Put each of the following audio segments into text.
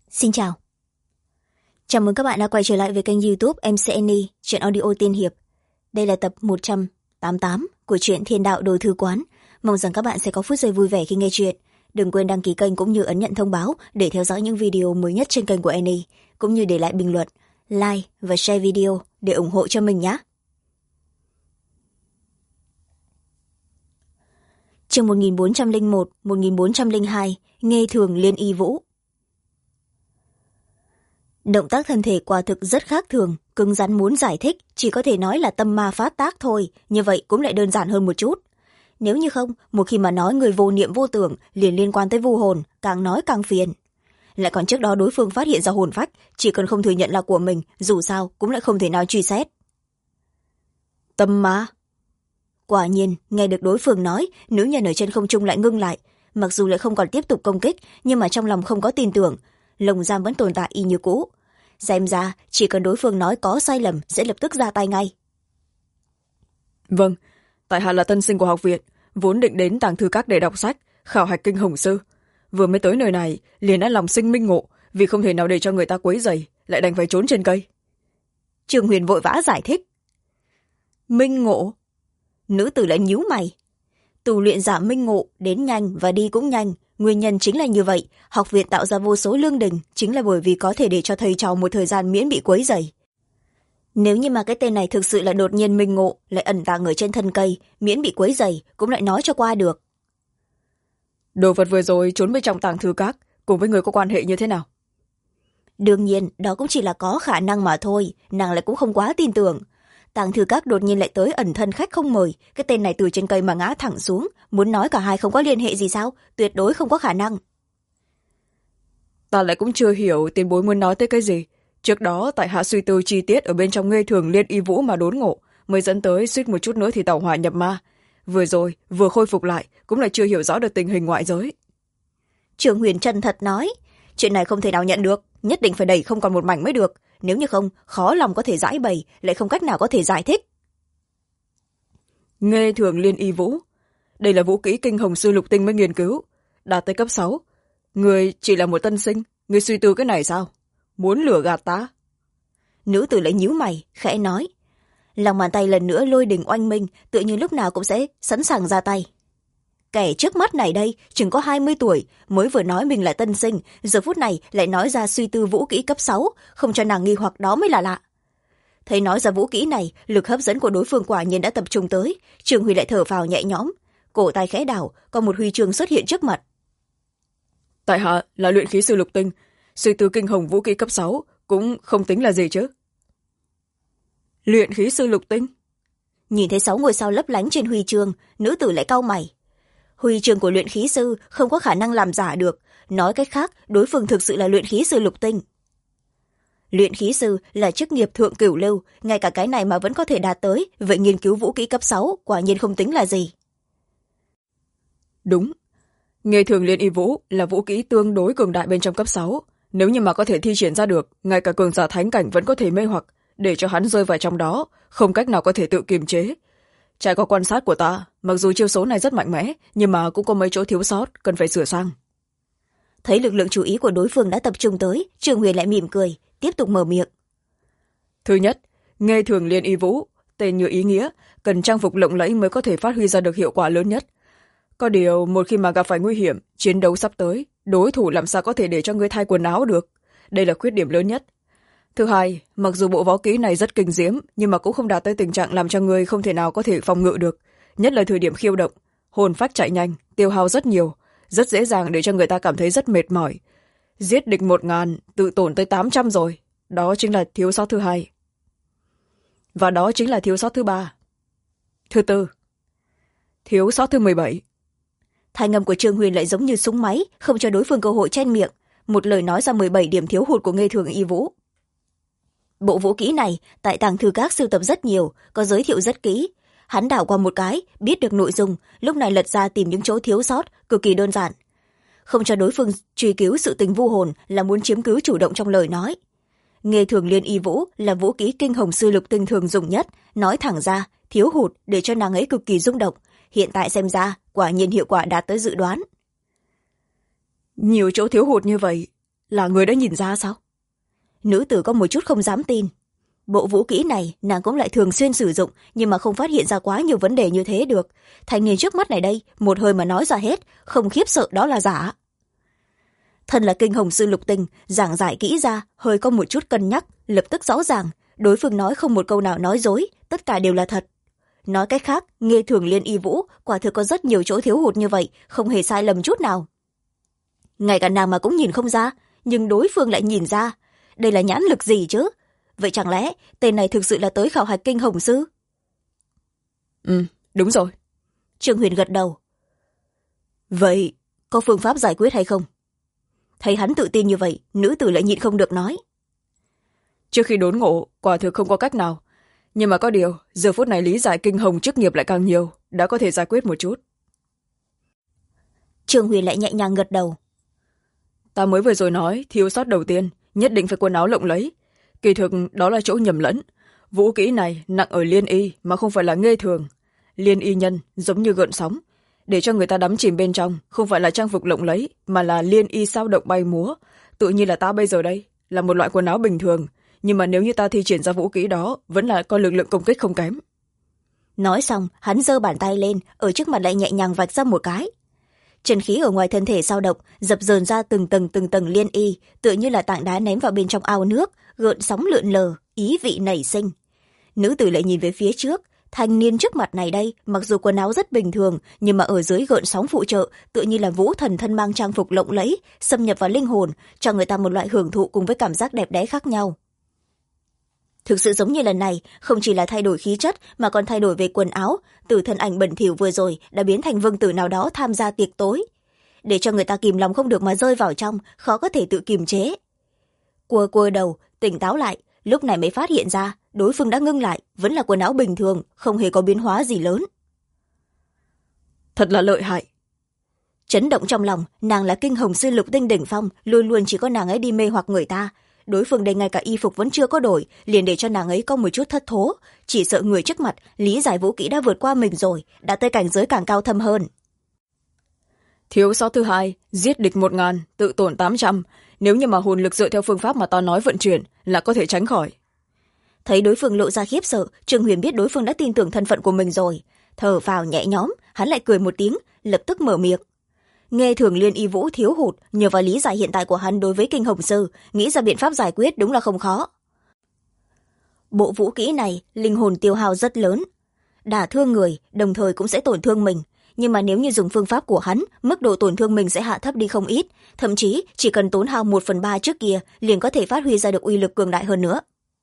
Xin chào. Chào mừng các bạn đã quay trở lại với kênh YouTube MC Annie, truyện audio tiên hiệp. Đây là tập 188 của truyện Thiên Đạo Đồ Thư Quán. Mong rằng các bạn sẽ có phút giây vui vẻ khi nghe truyện. Đừng quên đăng ký kênh cũng như ấn nhận thông báo để theo dõi những video mới nhất trên kênh của Annie, cũng như để lại bình luận, like và share video để ủng hộ cho mình nhé. Chương 1401, 1402, Nghê Thường Liên Y Vũ. Động tác thân thể quả thực rất khác thường, cứng rắn muốn giải thích chỉ có thể nói là tâm ma phát tác thôi, như vậy cũng lại đơn giản hơn một chút. Nếu như không, một khi mà nói người vô niệm vô tưởng liền liên quan tới vu hồn, càng nói càng phiền. Lại còn trước đó đối phương phát hiện ra hồn phách, chỉ cần không thừa nhận là của mình, dù sao cũng lại không thể nào truy xét. Tâm ma? Quả nhiên, nghe được đối phương nói, nữ nhân ở trên không trung lại ngưng lại. Mặc dù lại không còn tiếp tục công kích, nhưng mà trong lòng không có tin tưởng. Lồng giam vẫn tồn tại y như cũ. Xem ra, chỉ cần đối phương nói có sai lầm sẽ lập tức ra tay ngay. Vâng, tại hạ là tân sinh của học viện, vốn định đến tàng thư các để đọc sách, khảo hạch kinh hồng sư. Vừa mới tới nơi này, liền đã lòng sinh minh ngộ, vì không thể nào để cho người ta quấy rầy, lại đành phải trốn trên cây. Trương Huyền vội vã giải thích. Minh ngộ? Nữ tử lại nhíu mày. Tu luyện giả minh ngộ, đến nhanh và đi cũng nhanh. Nguyên nhân chính là như vậy, học viện tạo ra vô số lương đình chính là bởi vì có thể để cho thầy trò một thời gian miễn bị quấy rầy. Nếu như mà cái tên này thực sự là đột nhiên minh ngộ, lại ẩn tàng ở trên thân cây, miễn bị quấy rầy cũng lại nói cho qua được. Đồ vật vừa rồi trốn bên trong tàng thư các, cùng với người có quan hệ như thế nào? Đương nhiên, đó cũng chỉ là có khả năng mà thôi, nàng lại cũng không quá tin tưởng. Tàng thư các đột nhiên lại tới ẩn thân khách không mời, cái tên này từ trên cây mà ngã thẳng xuống, muốn nói cả hai không có liên hệ gì sao? Tuyệt đối không có khả năng. Ta lại cũng chưa hiểu tiền bối muốn nói tới cái gì. Trước đó tại hạ suy tư chi tiết ở bên trong Nghê Thường Liên Y Vũ mà đốn ngộ, mới dẫn tới suýt một chút nữa thì tẩu hỏa nhập ma. Vừa rồi vừa khôi phục lại, cũng lại chưa hiểu rõ được tình hình ngoại giới. Trường Huyền chân thật nói, chuyện này không thể nào nhận được, nhất định phải đẩy không còn một mảnh mới được, nếu như không khó lòng có thể giải bày, lại không cách nào có thể giải thích. Nghê Thường Liên Y Vũ, đây là vũ kỹ kinh hồng sư lục tinh mới nghiên cứu, đạt tới cấp 6. Người chỉ là một tân sinh, người suy tư cái này sao? Muốn lừa gạt ta? Nữ tử lại nhíu mày, khẽ nói. Lòng bàn tay lần nữa lôi đình oanh minh, tự như lúc nào cũng sẽ sẵn sàng ra tay. Kẻ trước mắt này đây, chừng có 20 tuổi, mới vừa nói mình là tân sinh, giờ phút này lại nói ra suy tư vũ kỹ cấp 6, không cho nàng nghi hoặc đó mới là lạ. Thấy nói ra vũ kỹ này, lực hấp dẫn của đối phương quả nhiên đã tập trung tới, Trường Huy lại thở phào nhẹ nhõm, cổ tay khẽ đảo, có một huy chương xuất hiện trước mặt. Tại hạ là luyện khí sư lục tinh, suy tư kinh hồng vũ kỹ cấp 6 cũng không tính là gì chứ. Luyện khí sư lục tinh? Nhìn thấy 6 ngôi sao lấp lánh trên huy chương, nữ tử lại cau mày. Huy chương của luyện khí sư không có khả năng làm giả được, nói cách khác, đối phương thực sự là luyện khí sư lục tinh. Luyện khí sư là chức nghiệp thượng cửu lưu, ngay cả cái này mà vẫn có thể đạt tới, vậy nghiên cứu vũ kỹ cấp 6 quả nhiên không tính là gì. Đúng, Nghê Thường Liên Y Vũ là vũ kỹ tương đối cường đại bên trong cấp 6. Nếu như mà có thể thi triển ra được, ngay cả cường giả thánh cảnh vẫn có thể mê hoặc, để cho hắn rơi vào trong đó, không cách nào có thể tự kiềm chế. Trải qua quan sát của ta, mặc dù chiêu số này rất mạnh mẽ, nhưng mà cũng có mấy chỗ thiếu sót, cần phải sửa sang. Thấy lực lượng chú ý của đối phương đã tập trung tới, Trường Huyền lại mỉm cười, tiếp tục mở miệng. Thứ nhất, Nghê Thường Liên Y Vũ, tên như ý nghĩa, cần trang phục lộng lẫy mới có thể phát huy ra được hiệu quả lớn nhất. Có điều, một khi mà gặp phải nguy hiểm, chiến đấu sắp tới, đối thủ làm sao có thể để cho ngươi thay quần áo được. Đây là khuyết điểm lớn nhất. Thứ hai, mặc dù bộ võ kỹ này rất kinh diễm, nhưng mà cũng không đạt tới tình trạng làm cho ngươi không thể nào có thể phòng ngự được. Nhất là thời điểm khiêu động, hồn phách chạy nhanh, tiêu hao rất nhiều, rất dễ dàng để cho người ta cảm thấy rất mệt mỏi. Giết địch 1000, tự tổn tới 800 rồi. Đó chính là thiếu sót thứ hai. Và đó chính là thiếu sót thứ ba. Thứ tư, thiếu sót thứ 17. Thanh âm của Trương Huyền lại giống như súng máy, không cho đối phương cơ hội chen miệng, một lời nói ra 17 điểm thiếu hụt của Nghê Thường Y Vũ. Bộ vũ kỹ này tại tàng thư các sưu tập rất nhiều, có giới thiệu rất kỹ. Hắn đảo qua một cái, biết được nội dung, lúc này lật ra tìm những chỗ thiếu sót, cực kỳ đơn giản. Không cho đối phương truy cứu sự tình vu hồn là muốn chiếm cứ chủ động trong lời nói. Nghê Thường Liên Y Vũ là vũ kỹ kinh hồng sư lục tinh thường dùng nhất, nói thẳng ra, thiếu hụt để cho nàng ấy cực kỳ rung động. Hiện tại xem ra, quả nhiên hiệu quả đạt tới dự đoán. Nhiều chỗ thiếu hụt như vậy, là người đã nhìn ra sao? Nữ tử có một chút không dám tin. Bộ vũ kỹ này nàng cũng lại thường xuyên sử dụng, nhưng mà không phát hiện ra quá nhiều vấn đề như thế được. Thanh niên trước mắt này đây, một hơi mà nói ra hết, không khiếp sợ đó là giả. Thân là kinh hồng sư Lục Tình, giảng giải kỹ ra, hơi có một chút cân nhắc, lập tức rõ ràng. Đối phương nói không một câu nào nói dối, tất cả đều là thật. Nói cách khác, Nghê Thường Liên Y Vũ quả thực có rất nhiều chỗ thiếu hụt như vậy, không hề sai lầm chút nào. Ngay cả nàng mà cũng nhìn không ra, nhưng đối phương lại nhìn ra. Đây là nhãn lực gì chứ? Vậy chẳng lẽ tên này thực sự là tới khảo hạch kinh hồng sư? Đúng rồi. Trương Huyền gật đầu. Vậy có phương pháp giải quyết hay không? Thấy hắn tự tin như vậy, nữ tử lại nhịn không được nói. Trước khi đốn ngộ, quả thực không có cách nào. Nhưng mà có điều, giờ phút này lý giải kinh hồng chức nghiệp lại càng nhiều, đã có thể giải quyết một chút. Trương Huyền lại nhẹ nhàng gật đầu. Ta mới vừa rồi nói, thiếu sót đầu tiên, nhất định phải quần áo lộng lẫy. Kỳ thực đó là chỗ nhầm lẫn. Vũ kỹ này nặng ở liên y mà không phải là nghê thường. Liên y nhân giống như gợn sóng. Để cho người ta đắm chìm bên trong, không phải là trang phục lộng lẫy, mà là liên y sao động bay múa. Tự nhiên là ta bây giờ đây, là một loại quần áo bình thường. Nhưng mà nếu như ta thi triển ra vũ kỹ đó, vẫn là có lực lượng công kích không kém. Nói xong, hắn giơ bàn tay lên, ở trước mặt lại nhẹ nhàng vạch ra một cái. Chân khí ở ngoài thân thể sao động, dập dờn ra từng tầng liên y, tựa như là tảng đá ném vào bên trong ao nước, gợn sóng lượn lờ, ý vị nảy sinh. Nữ tử lại nhìn về phía trước, thanh niên trước mặt này đây, mặc dù quần áo rất bình thường, nhưng mà ở dưới gợn sóng phụ trợ, tựa như là vũ thần thân mang trang phục lộng lẫy, xâm nhập vào linh hồn, cho người ta một loại hưởng thụ cùng với cảm giác đẹp đẽ khác nhau. Thực sự giống như lần này, không chỉ là thay đổi khí chất mà còn thay đổi về quần áo, từ thân ảnh bẩn thỉu vừa rồi đã biến thành vương tử nào đó tham gia tiệc tối. Để cho người ta kìm lòng không được mà rơi vào trong, khó có thể tự kiềm chế. Cua đầu, tỉnh táo lại, lúc này mới phát hiện ra, đối phương đã ngưng lại, vẫn là quần áo bình thường, không hề có biến hóa gì lớn. Thật là lợi hại. Chấn động trong lòng, nàng là kinh hồng sư Lục Tinh đỉnh phong, luôn luôn chỉ có nàng ấy đi mê hoặc người ta. Đối phương đây ngay cả y phục vẫn chưa có đổi, liền để cho nàng ấy có một chút thất thố, chỉ sợ người trước mặt lý giải vũ kỹ đã vượt qua mình rồi, đã tới cảnh giới càng cao thâm hơn. Thiếu sót thứ hai, giết địch 1000, tự tổn 800. Nếu như mà hồn lực dựa theo phương pháp mà ta nói vận chuyển là có thể tránh khỏi. Thấy đối phương lộ ra khiếp sợ, Trương Huyền biết đối phương đã tin tưởng thân phận của mình rồi, thở phào nhẹ nhõm, hắn lại cười một tiếng, lập tức mở miệng. Nghe thường liên y vũ thiếu hụt, nhờ vào lý giải hiện tại của hắn đối với kinh hồng sư, nghĩ ra biện pháp giải quyết đúng là không khó. Bộ vũ kỹ này, linh hồn tiêu hao rất lớn, đả thương người, đồng thời cũng sẽ tổn thương mình. Nhưng mà nếu như dùng phương pháp của hắn, mức độ tổn thương mình sẽ hạ thấp đi không ít, thậm chí chỉ cần tốn hao 1/3 trước kia, liền có thể phát huy ra được uy lực cường đại hơn nữa.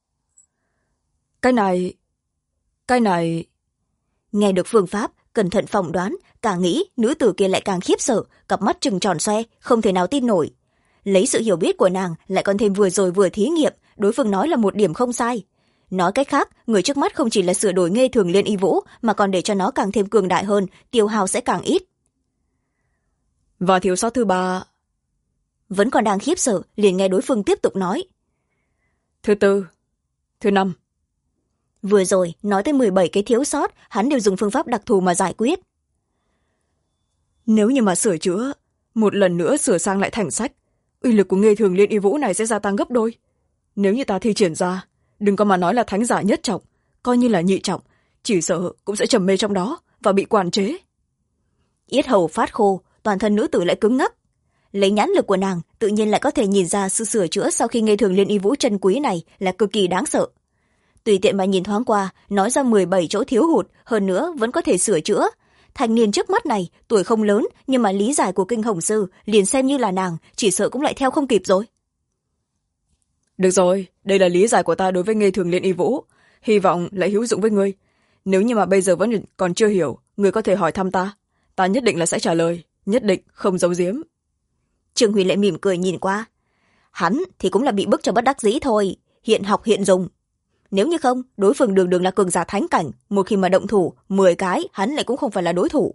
Cái này... Nghe được phương pháp, cẩn thận phỏng đoán, càng nghĩ nữ tử kia lại càng khiếp sợ, cặp mắt trừng tròn xoe, không thể nào tin nổi. Lấy sự hiểu biết của nàng, lại còn thêm vừa rồi vừa thí nghiệm, đối phương nói là một điểm không sai. Nói cách khác, người trước mắt không chỉ là sửa đổi nghe thường liên y vũ, mà còn để cho nó càng thêm cường đại hơn, tiêu hao sẽ càng ít. Và thiếu sót thứ ba... Vẫn còn đang khiếp sợ, liền nghe đối phương tiếp tục nói. Thứ tư, thứ năm. Vừa rồi, nói tới 17 cái thiếu sót, hắn đều dùng phương pháp đặc thù mà giải quyết. Nếu như mà sửa chữa, một lần nữa sửa sang lại thành sách, uy lực của nghề thường liên y vũ này sẽ gia tăng gấp đôi. Nếu như ta thi triển ra, đừng có mà nói là thánh giả nhất trọng, coi như là nhị trọng, chỉ sợ cũng sẽ trầm mê trong đó và bị quản chế. Yết hầu phát khô, toàn thân nữ tử lại cứng ngắc. Lấy nhãn lực của nàng, tự nhiên lại có thể nhìn ra sự sửa chữa sau khi nghề thường liên y vũ chân quý này là cực kỳ đáng sợ. Tùy tiện mà nhìn thoáng qua, nói ra 17 chỗ thiếu hụt, hơn nữa vẫn có thể sửa chữa. Thanh niên trước mắt này, tuổi không lớn, nhưng mà lý giải của kinh hồng sư, liền xem như là nàng, chỉ sợ cũng lại theo không kịp rồi. Được rồi, đây là lý giải của ta đối với nghề thường liên y vũ. Hy vọng lại hữu dụng với ngươi. Nếu như mà bây giờ vẫn còn chưa hiểu, ngươi có thể hỏi thăm ta. Ta nhất định là sẽ trả lời, nhất định không giấu giếm. Trương Huy lại mỉm cười nhìn qua. Hắn thì cũng là bị bức cho bất đắc dĩ thôi, hiện học hiện dùng. Nếu như không, đối phương đường đường là cường giả thánh cảnh, một khi mà động thủ, 10 cái, hắn lại cũng không phải là đối thủ.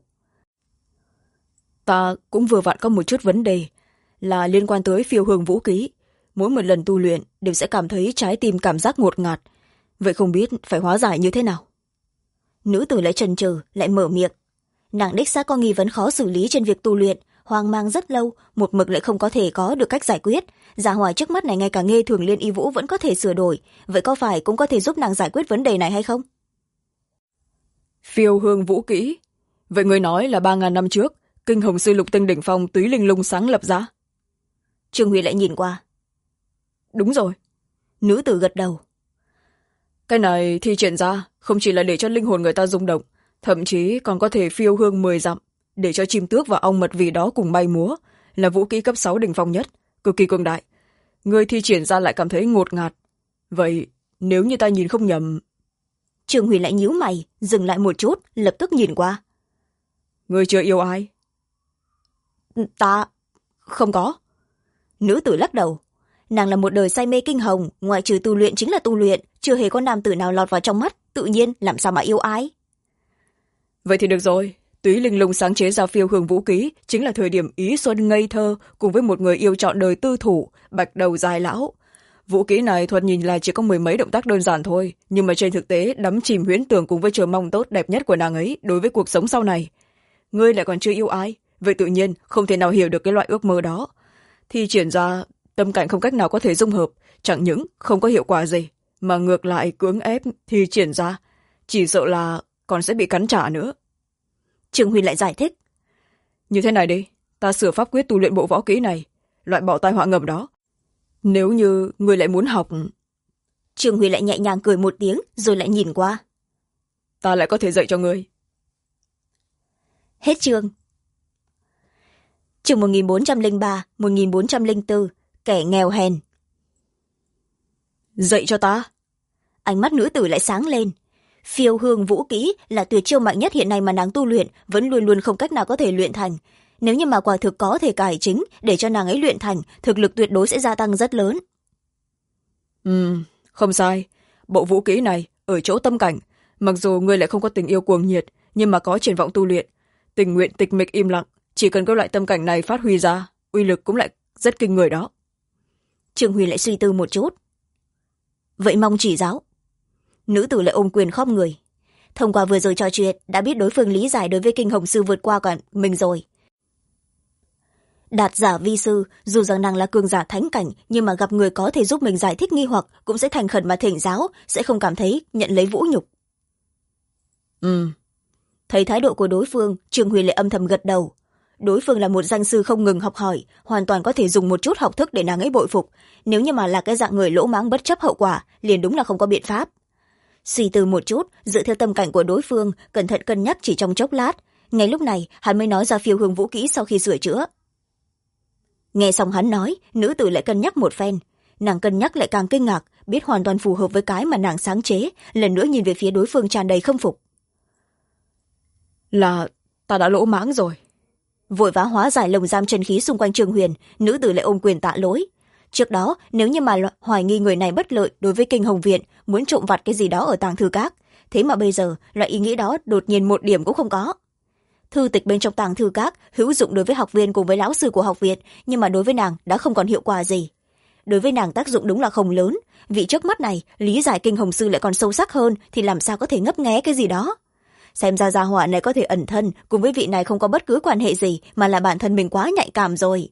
Ta cũng vừa vặn có một chút vấn đề, là liên quan tới phiêu hương vũ ký. Mỗi một lần tu luyện đều sẽ cảm thấy trái tim cảm giác ngột ngạt. Vậy không biết phải hóa giải như thế nào? Nữ tử lại chần chừ, lại mở miệng. Nàng đích xác có nghi vấn khó xử lý trên việc tu luyện, hoang mang rất lâu, một mực lại không có thể có được cách giải quyết. Gia hỏa trước mắt này ngay cả nghe thường liên y vũ vẫn có thể sửa đổi, vậy có phải cũng có thể giúp nàng giải quyết vấn đề này hay không? Phiêu hương vũ kỹ. Vậy người nói là 3.000 năm trước, kinh hồng sư lục tinh đỉnh phong túy linh lung sáng lập ra. Trương Huy lại nhìn qua. Đúng rồi. Nữ tử gật đầu. Cái này thi triển ra không chỉ là để cho linh hồn người ta rung động, thậm chí còn có thể phiêu hương 10 dặm, để cho chim tước và ong mật vì đó cùng bay múa, là vũ kỹ cấp 6 đỉnh phong nhất, cực kỳ cường đại. Người thi triển ra lại cảm thấy ngột ngạt. Vậy nếu như ta nhìn không nhầm... Trương Huy lại nhíu mày, dừng lại một chút, lập tức nhìn qua. Người chưa yêu ai? Ta... không có. Nữ tử lắc đầu. Nàng là một đời say mê kinh hồng, ngoại trừ tu luyện chính là tu luyện, chưa hề có nam tử nào lọt vào trong mắt, tự nhiên làm sao mà yêu ai. Vậy thì được rồi, túy linh lung sáng chế ra phiêu hương vũ ký chính là thời điểm ý xuân ngây thơ cùng với một người yêu trọn đời tư thủ, bạch đầu dài lão. Vũ kỹ này thuật nhìn là chỉ có 10 mấy động tác đơn giản thôi, nhưng mà trên thực tế đắm chìm huyễn tưởng cùng với chờ mong tốt đẹp nhất của nàng ấy đối với cuộc sống sau này. Ngươi lại còn chưa yêu ai, vậy tự nhiên không thể nào hiểu được cái loại ước mơ đó. Thì triển ra tâm cảnh không cách nào có thể dung hợp, chẳng những không có hiệu quả gì, mà ngược lại cưỡng ép thì triển ra, chỉ sợ là còn sẽ bị cắn trả nữa. Trương Huy lại giải thích. Như thế này đi, ta sửa pháp quyết tu luyện bộ võ kỹ này, loại bỏ tai họa ngầm đó. Nếu như người lại muốn học... Trương Huy lại nhẹ nhàng cười một tiếng, rồi lại nhìn qua. Ta lại có thể dạy cho ngươi. Hết chương. Chương 1403, 1404, kẻ nghèo hèn. Dạy cho ta. Ánh mắt nữ tử lại sáng lên. Phiêu hương vũ kỹ là tuyệt chiêu mạnh nhất hiện nay mà nàng tu luyện, vẫn luôn luôn không cách nào có thể luyện thành. Nếu như mà quả thực có thể cải chính để cho nàng ấy luyện thành, thực lực tuyệt đối sẽ gia tăng rất lớn. Không sai. Bộ vũ kỹ này ở chỗ tâm cảnh, mặc dù ngươi lại không có tình yêu cuồng nhiệt, nhưng mà có triển vọng tu luyện, tình nguyện tịch mịch im lặng, chỉ cần có loại tâm cảnh này phát huy ra, uy lực cũng lại rất kinh người đó. Trương Huy lại suy tư một chút. Vậy mong chỉ giáo. Nữ tử lại ôm quyền khom người. Thông qua vừa rồi trò chuyện đã biết đối phương lý giải đối với kinh hồng sư vượt qua cả mình rồi. Đạt giả vi sư, dù rằng nàng là cường giả thánh cảnh, nhưng mà gặp người có thể giúp mình giải thích nghi hoặc cũng sẽ thành khẩn mà thỉnh giáo, sẽ không cảm thấy nhận lấy vũ nhục. Thấy thái độ của đối phương, Trương Huy lại âm thầm gật đầu. Đối phương là một danh sư không ngừng học hỏi, hoàn toàn có thể dùng một chút học thức để nàng ấy bội phục. Nếu như mà là cái dạng người lỗ mãng bất chấp hậu quả, liền đúng là không có biện pháp. Suy tư một chút, dựa theo tâm cảnh của đối phương, cẩn thận cân nhắc chỉ trong chốc lát. Ngay lúc này, hắn mới nói ra phiêu hương vũ kỹ sau khi sửa chữa. Nghe xong hắn nói, nữ tử lại cân nhắc một phen. Nàng cân nhắc lại càng kinh ngạc, biết hoàn toàn phù hợp với cái mà nàng sáng chế, lần nữa nhìn về phía đối phương tràn đầy khâm phục. Là ta đã lỗ mãng rồi. Vội vã hóa giải lồng giam chân khí xung quanh Trương Huyền, nữ tử lại ôm quyền tạ lỗi. Trước đó, nếu như mà hoài nghi người này bất lợi đối với kinh hồng viện, muốn trộm vặt cái gì đó ở tàng thư các, thế mà bây giờ loại ý nghĩ đó đột nhiên một điểm cũng không có. Thư tịch bên trong tàng thư các hữu dụng đối với học viên cùng với lão sư của học viện, nhưng mà đối với nàng đã không còn hiệu quả gì. Đối với nàng tác dụng đúng là không lớn, vị trước mắt này lý giải kinh hồng sư lại còn sâu sắc hơn thì làm sao có thể ngấp nghé cái gì đó. Xem ra gia hỏa này có thể ẩn thân cùng với vị này không có bất cứ quan hệ gì, mà là bản thân mình quá nhạy cảm rồi.